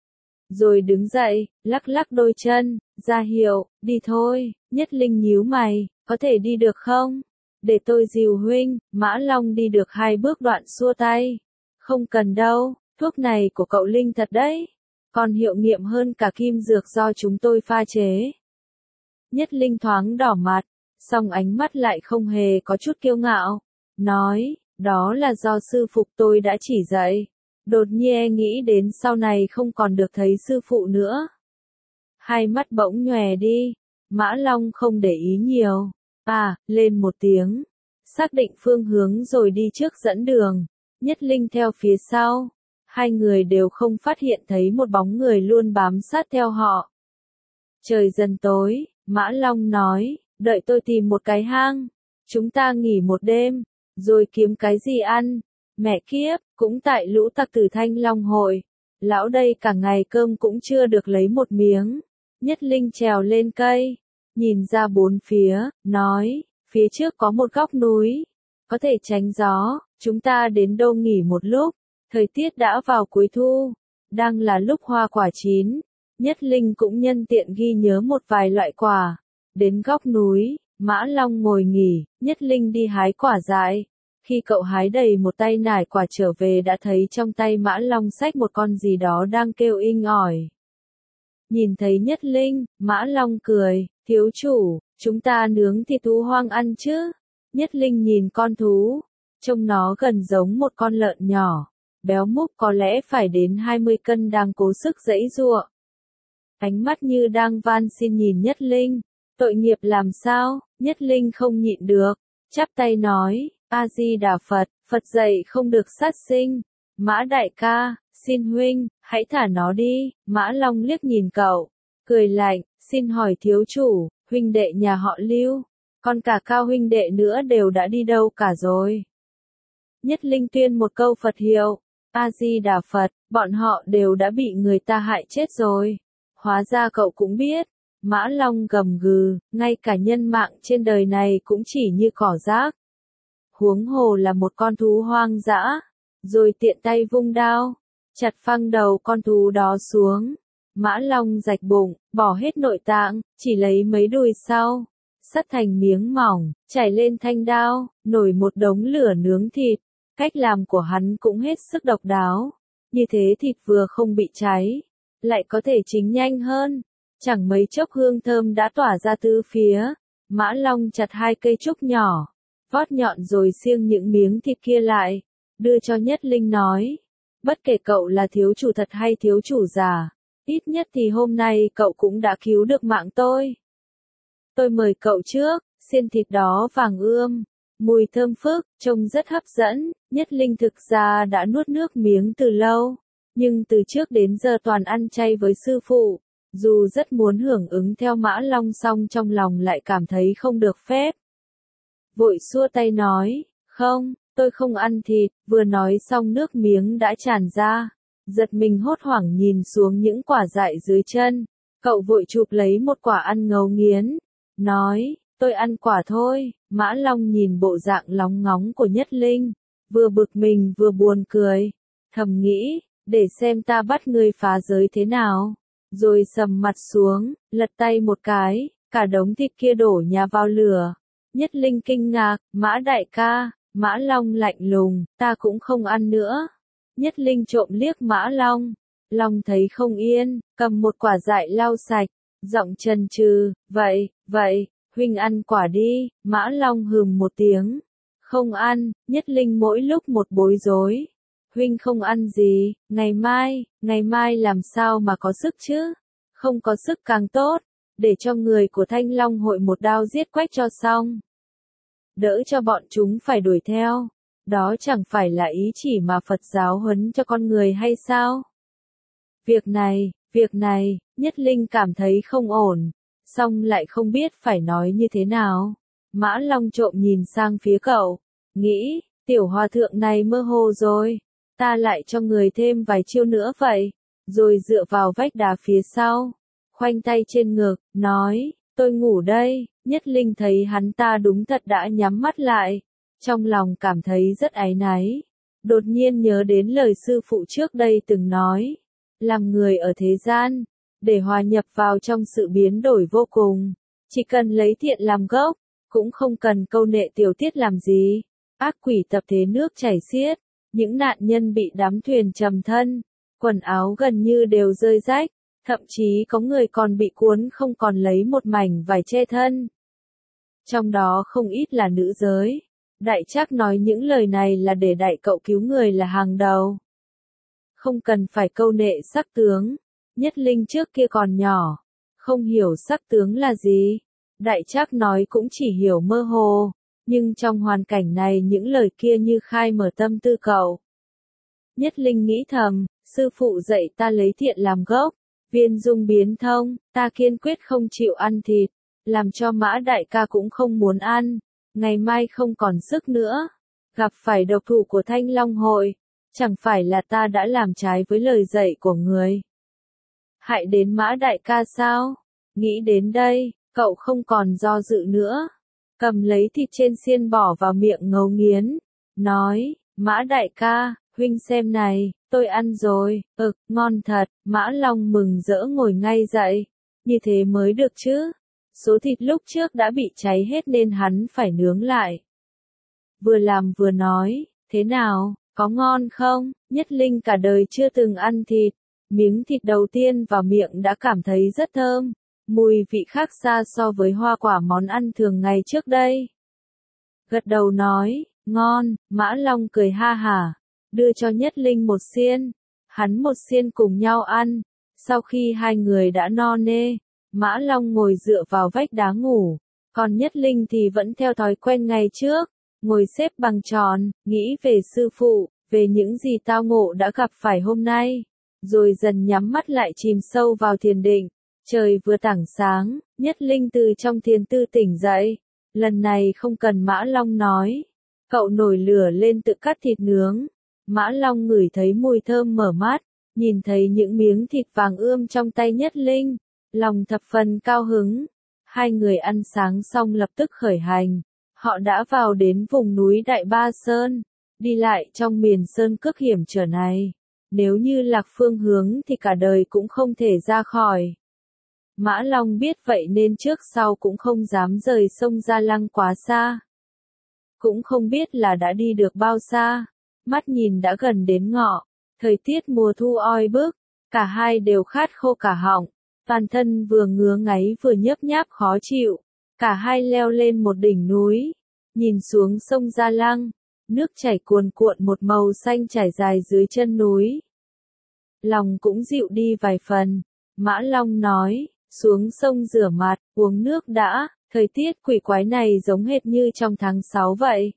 Rồi đứng dậy, lắc lắc đôi chân, ra hiệu, đi thôi. Nhất Linh nhíu mày, có thể đi được không? Để tôi dìu huynh. Mã Long đi được 2 bước đoạn xua tay. Không cần đâu, thuốc này của cậu Linh thật đấy. Còn hiệu nghiệm hơn cả kim dược do chúng tôi pha chế. Nhất Linh thoáng đỏ mặt, song ánh mắt lại không hề có chút kiêu ngạo. Nói, đó là do sư phụ tôi đã chỉ dạy. Đột nhiên nghĩ đến sau này không còn được thấy sư phụ nữa. Hai mắt bỗng nhòe đi, Mã Long không để ý nhiều. Lên một tiếng, xác định phương hướng rồi đi trước dẫn đường. Nhất Linh theo phía sau. Hai người đều không phát hiện thấy một bóng người luôn bám sát theo họ. Trời dần tối, Mã Long nói, đợi tôi tìm một cái hang. Chúng ta nghỉ một đêm, rồi kiếm cái gì ăn. Mẹ kiếp, cũng tại lũ tặc tử Thanh Long hội. Lão đây cả ngày cơm cũng chưa được lấy một miếng. Nhất Linh trèo lên cây, nhìn ra bốn phía, nói, phía trước có một góc núi, có thể tránh gió, chúng ta đến đâu nghỉ một lúc, thời tiết đã vào cuối thu, đang là lúc hoa quả chín, Nhất Linh cũng nhân tiện ghi nhớ một vài loại quả, đến góc núi, Mã Long ngồi nghỉ, Nhất Linh đi hái quả dại. Khi cậu hái đầy một tay nải quả trở về đã thấy trong tay Mã Long xách một con gì đó đang kêu inh ỏi. Nhìn thấy Nhất Linh, Mã Long cười, thiếu chủ, chúng ta nướng thịt thú hoang ăn chứ? Nhất Linh nhìn con thú, trông nó gần giống một con lợn nhỏ, béo múp có lẽ phải đến 20 cân đang cố sức giãy giụa. Ánh mắt như đang van xin nhìn Nhất Linh, tội nghiệp làm sao? Nhất Linh không nhịn được, chắp tay nói, A-di-đà Phật, Phật dạy không được sát sinh. Mã đại ca, xin huynh, hãy thả nó đi. Mã Long liếc nhìn cậu, cười lạnh, xin hỏi thiếu chủ, huynh đệ nhà họ Lưu, còn cả Cao huynh đệ nữa đều đã đi đâu cả rồi? Nhất Linh tuyên một câu Phật hiệu, A-di-đà Phật, bọn họ đều đã bị người ta hại chết rồi. Hóa ra cậu cũng biết. Mã Long gầm gừ, ngay cả nhân mạng trên đời này cũng chỉ như cỏ rác. Huống hồ là một con thú hoang dã, rồi tiện tay vung đao, chặt phăng đầu con thú đó xuống. Mã Long rạch bụng, bỏ hết nội tạng, chỉ lấy mấy đùi sau, sắt thành miếng mỏng, trải lên thanh đao, nổi một đống lửa nướng thịt. Cách làm của hắn cũng hết sức độc đáo, như thế thịt vừa không bị cháy, lại có thể chín nhanh hơn. Chẳng mấy chốc hương thơm đã tỏa ra tứ phía. Mã Long chặt hai cây trúc nhỏ, vót nhọn rồi xiêng những miếng thịt kia lại, đưa cho Nhất Linh nói, bất kể cậu là thiếu chủ thật hay thiếu chủ giả, ít nhất thì hôm nay cậu cũng đã cứu được mạng tôi. Tôi mời cậu trước, xiên thịt đó vàng ươm, mùi thơm phức, trông rất hấp dẫn. Nhất Linh thực ra đã nuốt nước miếng từ lâu, nhưng từ trước đến giờ toàn ăn chay với sư phụ. Dù rất muốn hưởng ứng theo Mã Long song trong lòng lại cảm thấy không được phép. Vội xua tay nói, không, tôi không ăn thịt, vừa nói xong nước miếng đã tràn ra. Giật mình hốt hoảng nhìn xuống những quả dại dưới chân, cậu vội chụp lấy một quả ăn ngấu nghiến, nói, tôi ăn quả thôi. Mã Long nhìn bộ dạng lóng ngóng của Nhất Linh, vừa bực mình vừa buồn cười, thầm nghĩ, để xem ta bắt ngươi phá giới thế nào. Rồi sầm mặt xuống, lật tay một cái, cả đống thịt kia đổ nhà vào lửa. Nhất Linh kinh ngạc, Mã đại ca. Mã Long lạnh lùng, ta cũng không ăn nữa. Nhất Linh trộm liếc Mã Long. Long thấy không yên, cầm một quả dại lau sạch, giọng chần chừ, vậy, huynh ăn quả đi. Mã Long hừm một tiếng, không ăn. Nhất Linh mỗi lúc một bối rối. Huynh không ăn gì, ngày mai làm sao mà có sức chứ? Không có sức càng tốt, để cho người của Thanh Long hội một đao giết quách cho xong. Đỡ cho bọn chúng phải đuổi theo, đó chẳng phải là ý chỉ mà Phật giáo huấn cho con người hay sao? Việc này, Nhất Linh cảm thấy không ổn, song lại không biết phải nói như thế nào. Mã Long trộm nhìn sang phía cậu, nghĩ, tiểu hòa thượng này mơ hồ rồi. Ta lại cho người thêm vài chiêu nữa vậy, rồi dựa vào vách đá phía sau, khoanh tay trên ngực, nói, tôi ngủ đây. Nhất Linh thấy hắn ta đúng thật đã nhắm mắt lại, trong lòng cảm thấy rất áy náy, đột nhiên nhớ đến lời sư phụ trước đây từng nói, làm người ở thế gian, để hòa nhập vào trong sự biến đổi vô cùng, chỉ cần lấy thiện làm gốc, cũng không cần câu nệ tiểu tiết làm gì, ác quỷ tập thế nước chảy xiết. Những nạn nhân bị đắm thuyền trầm thân, quần áo gần như đều rơi rách, thậm chí có người còn bị cuốn không còn lấy một mảnh vải che thân. Trong đó không ít là nữ giới. Đại Trác nói những lời này là để đại cậu cứu người là hàng đầu. Không cần phải câu nệ sắc tướng. Nhất Linh trước kia còn nhỏ, không hiểu sắc tướng là gì. Đại Trác nói cũng chỉ hiểu mơ hồ. Nhưng trong hoàn cảnh này những lời kia như khai mở tâm tư cậu. Nhất Linh nghĩ thầm, sư phụ dạy ta lấy thiện làm gốc, viên dung biến thông, ta kiên quyết không chịu ăn thịt, làm cho Mã đại ca cũng không muốn ăn, ngày mai không còn sức nữa, gặp phải độc thủ của Thanh Long hội, chẳng phải là ta đã làm trái với lời dạy của người. Hại đến Mã đại ca sao? Nghĩ đến đây, Cậu không còn do dự nữa, cầm lấy thịt trên xiên bỏ vào miệng ngấu nghiến, nói, Mã đại ca, huynh xem này, tôi ăn rồi, ngon thật, Mã Long mừng rỡ ngồi ngay dậy, như thế mới được chứ, số thịt lúc trước đã bị cháy hết nên hắn phải nướng lại. Vừa làm vừa nói, thế nào, có ngon không? Nhất Linh cả đời chưa từng ăn thịt, miếng thịt đầu tiên vào miệng đã cảm thấy rất thơm, mùi vị khác xa so với hoa quả món ăn thường ngày trước đây. Gật đầu nói, ngon, Mã Long cười ha hả, đưa cho Nhất Linh một xiên, hắn một xiên cùng nhau ăn, sau khi hai người đã no nê, Mã Long ngồi dựa vào vách đá ngủ, còn Nhất Linh thì vẫn theo thói quen ngày trước, ngồi xếp bằng tròn, nghĩ về sư phụ, về những gì tao ngộ đã gặp phải hôm nay, rồi dần nhắm mắt lại chìm sâu vào thiền định. Trời vừa tảng sáng, Nhất Linh từ trong thiền tư tỉnh dậy, lần này không cần Mã Long nói, cậu nổi lửa lên tự cắt thịt nướng, Mã Long ngửi thấy mùi thơm mở mắt, nhìn thấy những miếng thịt vàng ươm trong tay Nhất Linh, lòng thập phần cao hứng, hai người ăn sáng xong lập tức khởi hành. Họ đã vào đến vùng núi Đại Ba Sơn, đi lại trong miền sơn cước hiểm trở này. Nếu như lạc phương hướng thì cả đời cũng không thể ra khỏi. Mã Long biết vậy nên trước sau cũng không dám rời sông Gia Lăng quá xa. Cũng không biết là đã đi được bao xa, mắt nhìn đã gần đến ngọ, thời tiết mùa thu oi bức, cả hai đều khát khô cả họng, toàn thân vừa ngứa ngáy vừa nhớp nháp khó chịu. Cả hai leo lên một đỉnh núi, nhìn xuống sông Gia Lăng, nước chảy cuồn cuộn một màu xanh trải dài dưới chân núi. Lòng cũng dịu đi vài phần, Mã Long nói, xuống sông rửa mặt, uống nước đã, thời tiết quỷ quái này giống hệt như trong tháng 6 vậy.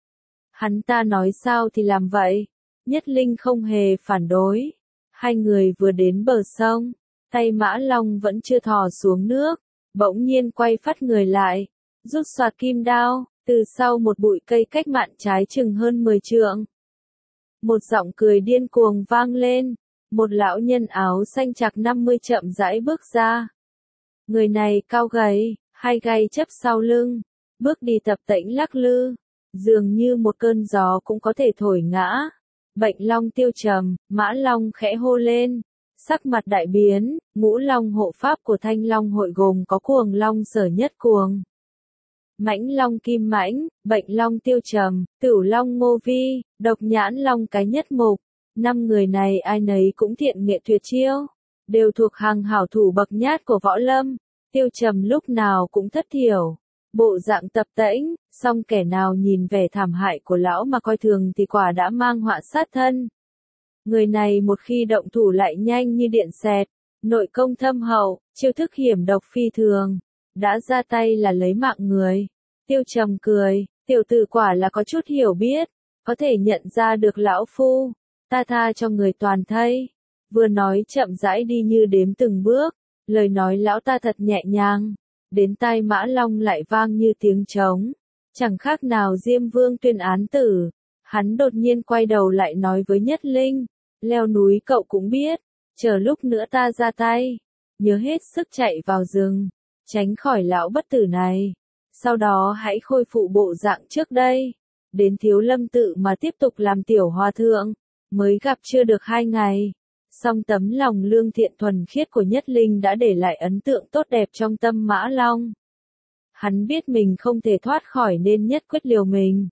Hắn ta nói sao thì làm vậy, Nhất Linh không hề phản đối. Hai người vừa đến bờ sông, tay Mã Long vẫn chưa thò xuống nước. Bỗng nhiên quay phát người lại, rút xoạt kim đao, từ sau một bụi cây cách mạn trái chừng hơn 10 trượng. Một giọng cười điên cuồng vang lên, một lão nhân áo xanh chạc 50 chậm rãi bước ra. Người này cao gầy, hai gai chấp sau lưng, bước đi tập tễnh lắc lư, dường như một cơn gió cũng có thể thổi ngã. Bệnh Long Tiêu Trầm, Mã Long khẽ hô lên. Sắc mặt đại biến, ngũ long hộ pháp của Thanh Long hội gồm có Cuồng Long Sở Nhất Cuồng, Mãnh Long Kim Mãnh, Bệnh Long Tiêu Trầm, Tửu Long Ngô Vi, Độc Nhãn Long Cái Nhất Mục. 5 người này ai nấy cũng thiện nghệ tuyệt chiêu, đều thuộc hàng hảo thủ bậc nhát của võ lâm. Tiêu Trầm lúc nào cũng thất thiểu, bộ dạng tập tễnh, song kẻ nào nhìn vẻ thảm hại của lão mà coi thường thì quả đã mang họa sát thân. Người này một khi động thủ lại nhanh như điện xẹt, nội công thâm hậu, chiêu thức hiểm độc phi thường, đã ra tay là lấy mạng người. Tiêu Trầm cười, tiểu tử quả là có chút hiểu biết, có thể nhận ra được lão phu, ta tha cho người toàn thây. Vừa nói chậm rãi đi như đếm từng bước, lời nói lão ta thật nhẹ nhàng, đến tai Mã Long lại vang như tiếng trống, chẳng khác nào Diêm Vương tuyên án tử. Hắn đột nhiên quay đầu lại nói với Nhất Linh, leo núi cậu cũng biết, chờ lúc nữa ta ra tay, nhớ hết sức chạy vào rừng, tránh khỏi lão bất tử này, sau đó hãy khôi phục bộ dạng trước đây, đến Thiếu Lâm tự mà tiếp tục làm tiểu hòa thượng. Mới gặp chưa được 2 ngày, song tấm lòng lương thiện thuần khiết của Nhất Linh đã để lại ấn tượng tốt đẹp trong tâm Mã Long. Hắn biết mình không thể thoát khỏi nên nhất quyết liều mình.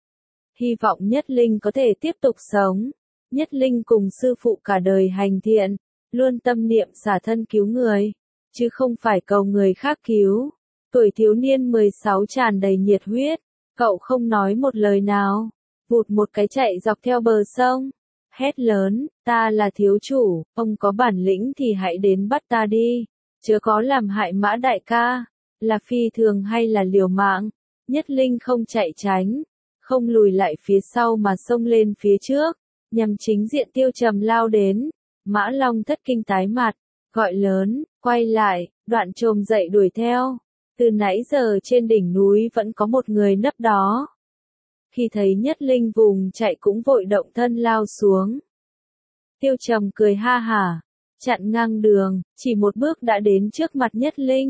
Hy vọng Nhất Linh có thể tiếp tục sống. Nhất Linh cùng sư phụ cả đời hành thiện, luôn tâm niệm xả thân cứu người, chứ không phải cầu người khác cứu. Tuổi thiếu niên 16 tràn đầy nhiệt huyết, cậu không nói một lời nào, vụt một cái chạy dọc theo bờ sông, hét lớn, ta là thiếu chủ, ông có bản lĩnh thì hãy đến bắt ta đi, chớ có làm hại Mã đại ca, là phi thường hay là liều mạng. Nhất Linh không chạy tránh, không lùi lại phía sau mà xông lên phía trước, nhằm chính diện Tiêu Trầm lao đến. Mã Long thất kinh tái mặt, gọi lớn, quay lại, đoạn trồm dậy đuổi theo. Từ nãy giờ trên đỉnh núi vẫn có một người nấp đó. Khi thấy Nhất Linh vùng chạy cũng vội động thân lao xuống. Tiêu Trầm cười ha hả, chặn ngang đường, chỉ một bước đã đến trước mặt Nhất Linh,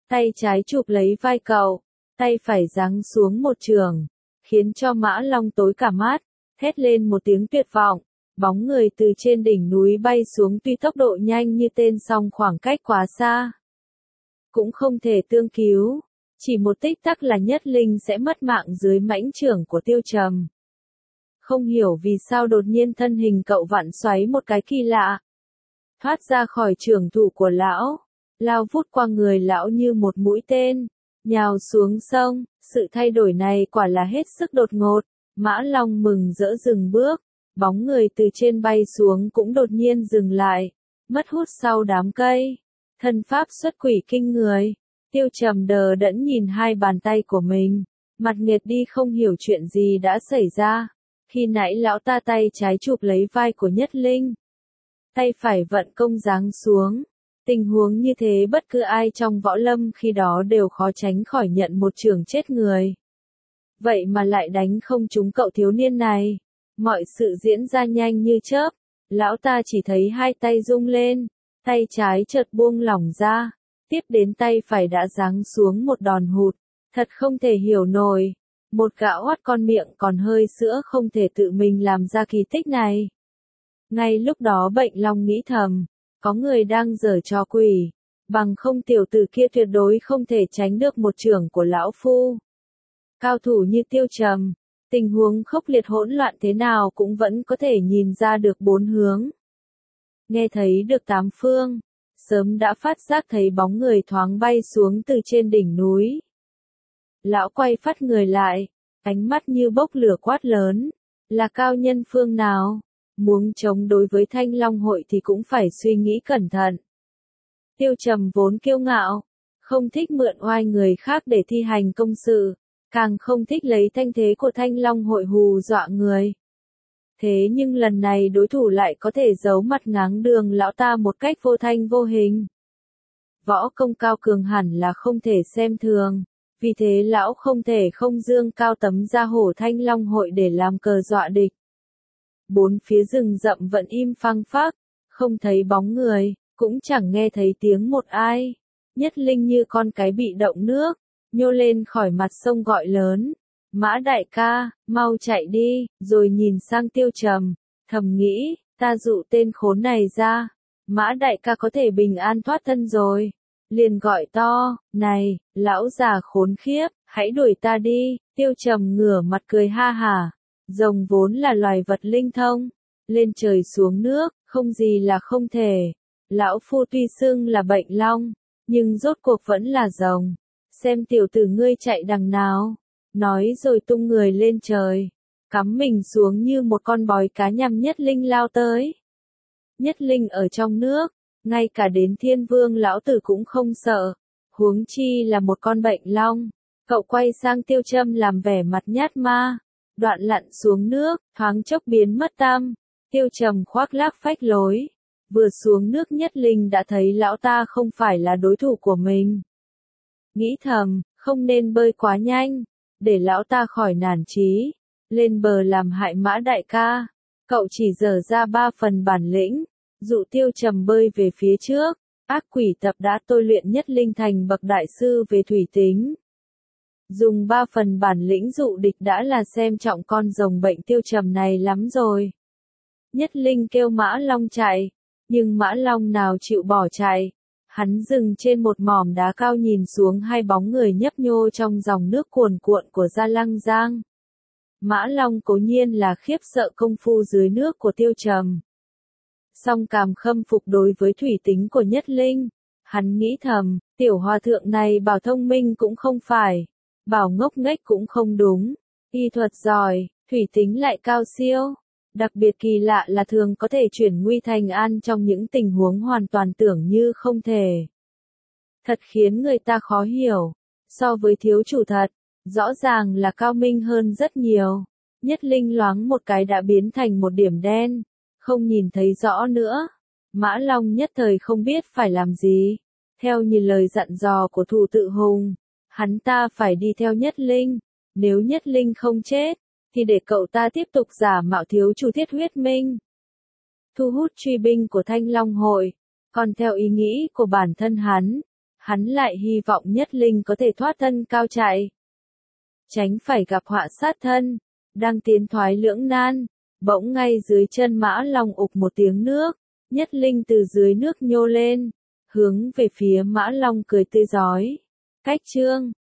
tay trái chụp lấy vai cậu, tay phải giáng xuống một chưởng, khiến cho Mã Long tối cả mắt, thét lên một tiếng tuyệt vọng, bóng người từ trên đỉnh núi bay xuống tuy tốc độ nhanh như tên song khoảng cách quá xa. Cũng không thể tương cứu, chỉ một tích tắc là Nhất Linh sẽ mất mạng dưới mãnh chưởng của Tiêu Trầm. Không hiểu vì sao đột nhiên thân hình cậu vặn xoáy một cái kỳ lạ, thoát ra khỏi chưởng thủ của lão, lao vút qua người lão như một mũi tên, nhào xuống sông. Sự thay đổi này quả là hết sức đột ngột. Mã Long mừng rỡ dừng bước, bóng người từ trên bay xuống cũng đột nhiên dừng lại, mất hút sau đám cây. Thân pháp xuất quỷ kinh người. Tiêu Trầm đờ đẫn nhìn hai bàn tay của mình, mặt nghiệt đi không hiểu chuyện gì đã xảy ra. Khi nãy lão ta tay trái chụp lấy vai của Nhất Linh, tay phải vận công giáng xuống. Tình huống như thế bất cứ ai trong võ lâm khi đó đều khó tránh khỏi nhận một chưởng chết người. Vậy mà lại đánh không trúng cậu thiếu niên này. Mọi sự diễn ra nhanh như chớp. Lão ta chỉ thấy hai tay rung lên, tay trái chợt buông lỏng ra, tiếp đến tay phải đã giáng xuống một đòn hụt. Thật không thể hiểu nổi. Một gã oát con miệng còn hơi sữa không thể tự mình làm ra kỳ tích này. Ngay lúc đó Bệnh Long nghĩ thầm, có người đang giở trò quỷ, bằng không tiểu tử kia tuyệt đối không thể tránh được một chưởng của lão phu. Cao thủ như Tiêu Trầm, tình huống khốc liệt hỗn loạn thế nào cũng vẫn có thể nhìn ra được bốn hướng. Nghe thấy được tám phương, sớm đã phát giác thấy bóng người thoáng bay xuống từ trên đỉnh núi. Lão quay phát người lại, ánh mắt như bốc lửa quát lớn, là cao nhân phương nào? Muốn chống đối với Thanh Long hội thì cũng phải suy nghĩ cẩn thận. Tiêu Trầm vốn kiêu ngạo, không thích mượn oai người khác để thi hành công sự, càng không thích lấy thanh thế của Thanh Long hội hù dọa người. Thế nhưng lần này đối thủ lại có thể giấu mặt ngáng đường lão ta một cách vô thanh vô hình. Võ công cao cường hẳn là không thể xem thường, vì thế lão không thể không dương cao tấm da hổ Thanh Long hội để làm cờ dọa địch. Bốn phía rừng rậm vẫn im phăng phắc, không thấy bóng người, cũng chẳng nghe thấy tiếng một ai. Nhất Linh như con cái bị động nước, nhô lên khỏi mặt sông gọi lớn, Mã đại ca, mau chạy đi, rồi nhìn sang Tiêu Trầm, thầm nghĩ, ta dụ tên khốn này ra, Mã đại ca có thể bình an thoát thân rồi. Liền gọi to, này, lão già khốn khiếp, hãy đuổi ta đi. Tiêu Trầm ngửa mặt cười ha hả. Rồng vốn là loài vật linh thông, lên trời xuống nước, không gì là không thể. Lão phu tuy xưng là Bệnh Long, nhưng rốt cuộc vẫn là rồng. Xem tiểu tử ngươi chạy đằng nào. Nói rồi tung người lên trời, cắm mình xuống như một con bói cá nhằm Nhất Linh lao tới. Nhất Linh ở trong nước, ngay cả đến Thiên Vương lão tử cũng không sợ, huống chi là một con Bệnh Long. Cậu quay sang Tiêu Trầm làm vẻ mặt nhát ma, đoạn lặn xuống nước, thoáng chốc biến mất tăm. Tiêu Trầm khoác lác phách lối, vừa xuống nước Nhất Linh đã thấy lão ta không phải là đối thủ của mình. Nghĩ thầm, không nên bơi quá nhanh, để lão ta khỏi nản chí, lên bờ làm hại Mã đại ca. Cậu chỉ dở ra 3 phần bản lĩnh, dụ Tiêu Trầm bơi về phía trước. Ác quỷ tập đã tôi luyện Nhất Linh thành bậc đại sư về thủy tính. Dùng 3 phần bản lĩnh dụ địch đã là xem trọng con rồng Bệnh Tiêu Trầm này lắm rồi. Nhất Linh kêu Mã Long chạy, nhưng Mã Long nào chịu bỏ chạy. Hắn dừng trên một mỏm đá cao nhìn xuống hai bóng người nhấp nhô trong dòng nước cuồn cuộn của Gia Lăng Giang. Mã Long cố nhiên là khiếp sợ công phu dưới nước của Tiêu Trầm. Song cảm khâm phục đối với thủy tính của Nhất Linh. Hắn nghĩ thầm, tiểu hòa thượng này bảo thông minh cũng không phải, bảo ngốc nghếch cũng không đúng. Y thuật giỏi, thủy tính lại cao siêu. Đặc biệt kỳ lạ là thường có thể chuyển nguy thành an trong những tình huống hoàn toàn tưởng như không thể. Thật khiến người ta khó hiểu. So với thiếu chủ thật, rõ ràng là cao minh hơn rất nhiều. Nhất Linh loáng một cái đã biến thành một điểm đen, không nhìn thấy rõ nữa. Mã Long nhất thời không biết phải làm gì. Theo như lời dặn dò của thủ tự hùng, hắn ta phải đi theo Nhất Linh. Nếu Nhất Linh không chết, thì để cậu ta tiếp tục giả mạo thiếu chủ Thiết Huyết Minh, thu hút truy binh của Thanh Long hội. Còn theo ý nghĩ của bản thân hắn hắn lại hy vọng Nhất Linh có thể thoát thân cao chạy. Tránh phải gặp họa sát thân, đang tiến thoái lưỡng nan, bỗng ngay dưới chân Mã Long ụp một tiếng nước, Nhất Linh từ dưới nước nhô lên, hướng về phía Mã Long cười tươi rói. Cách chương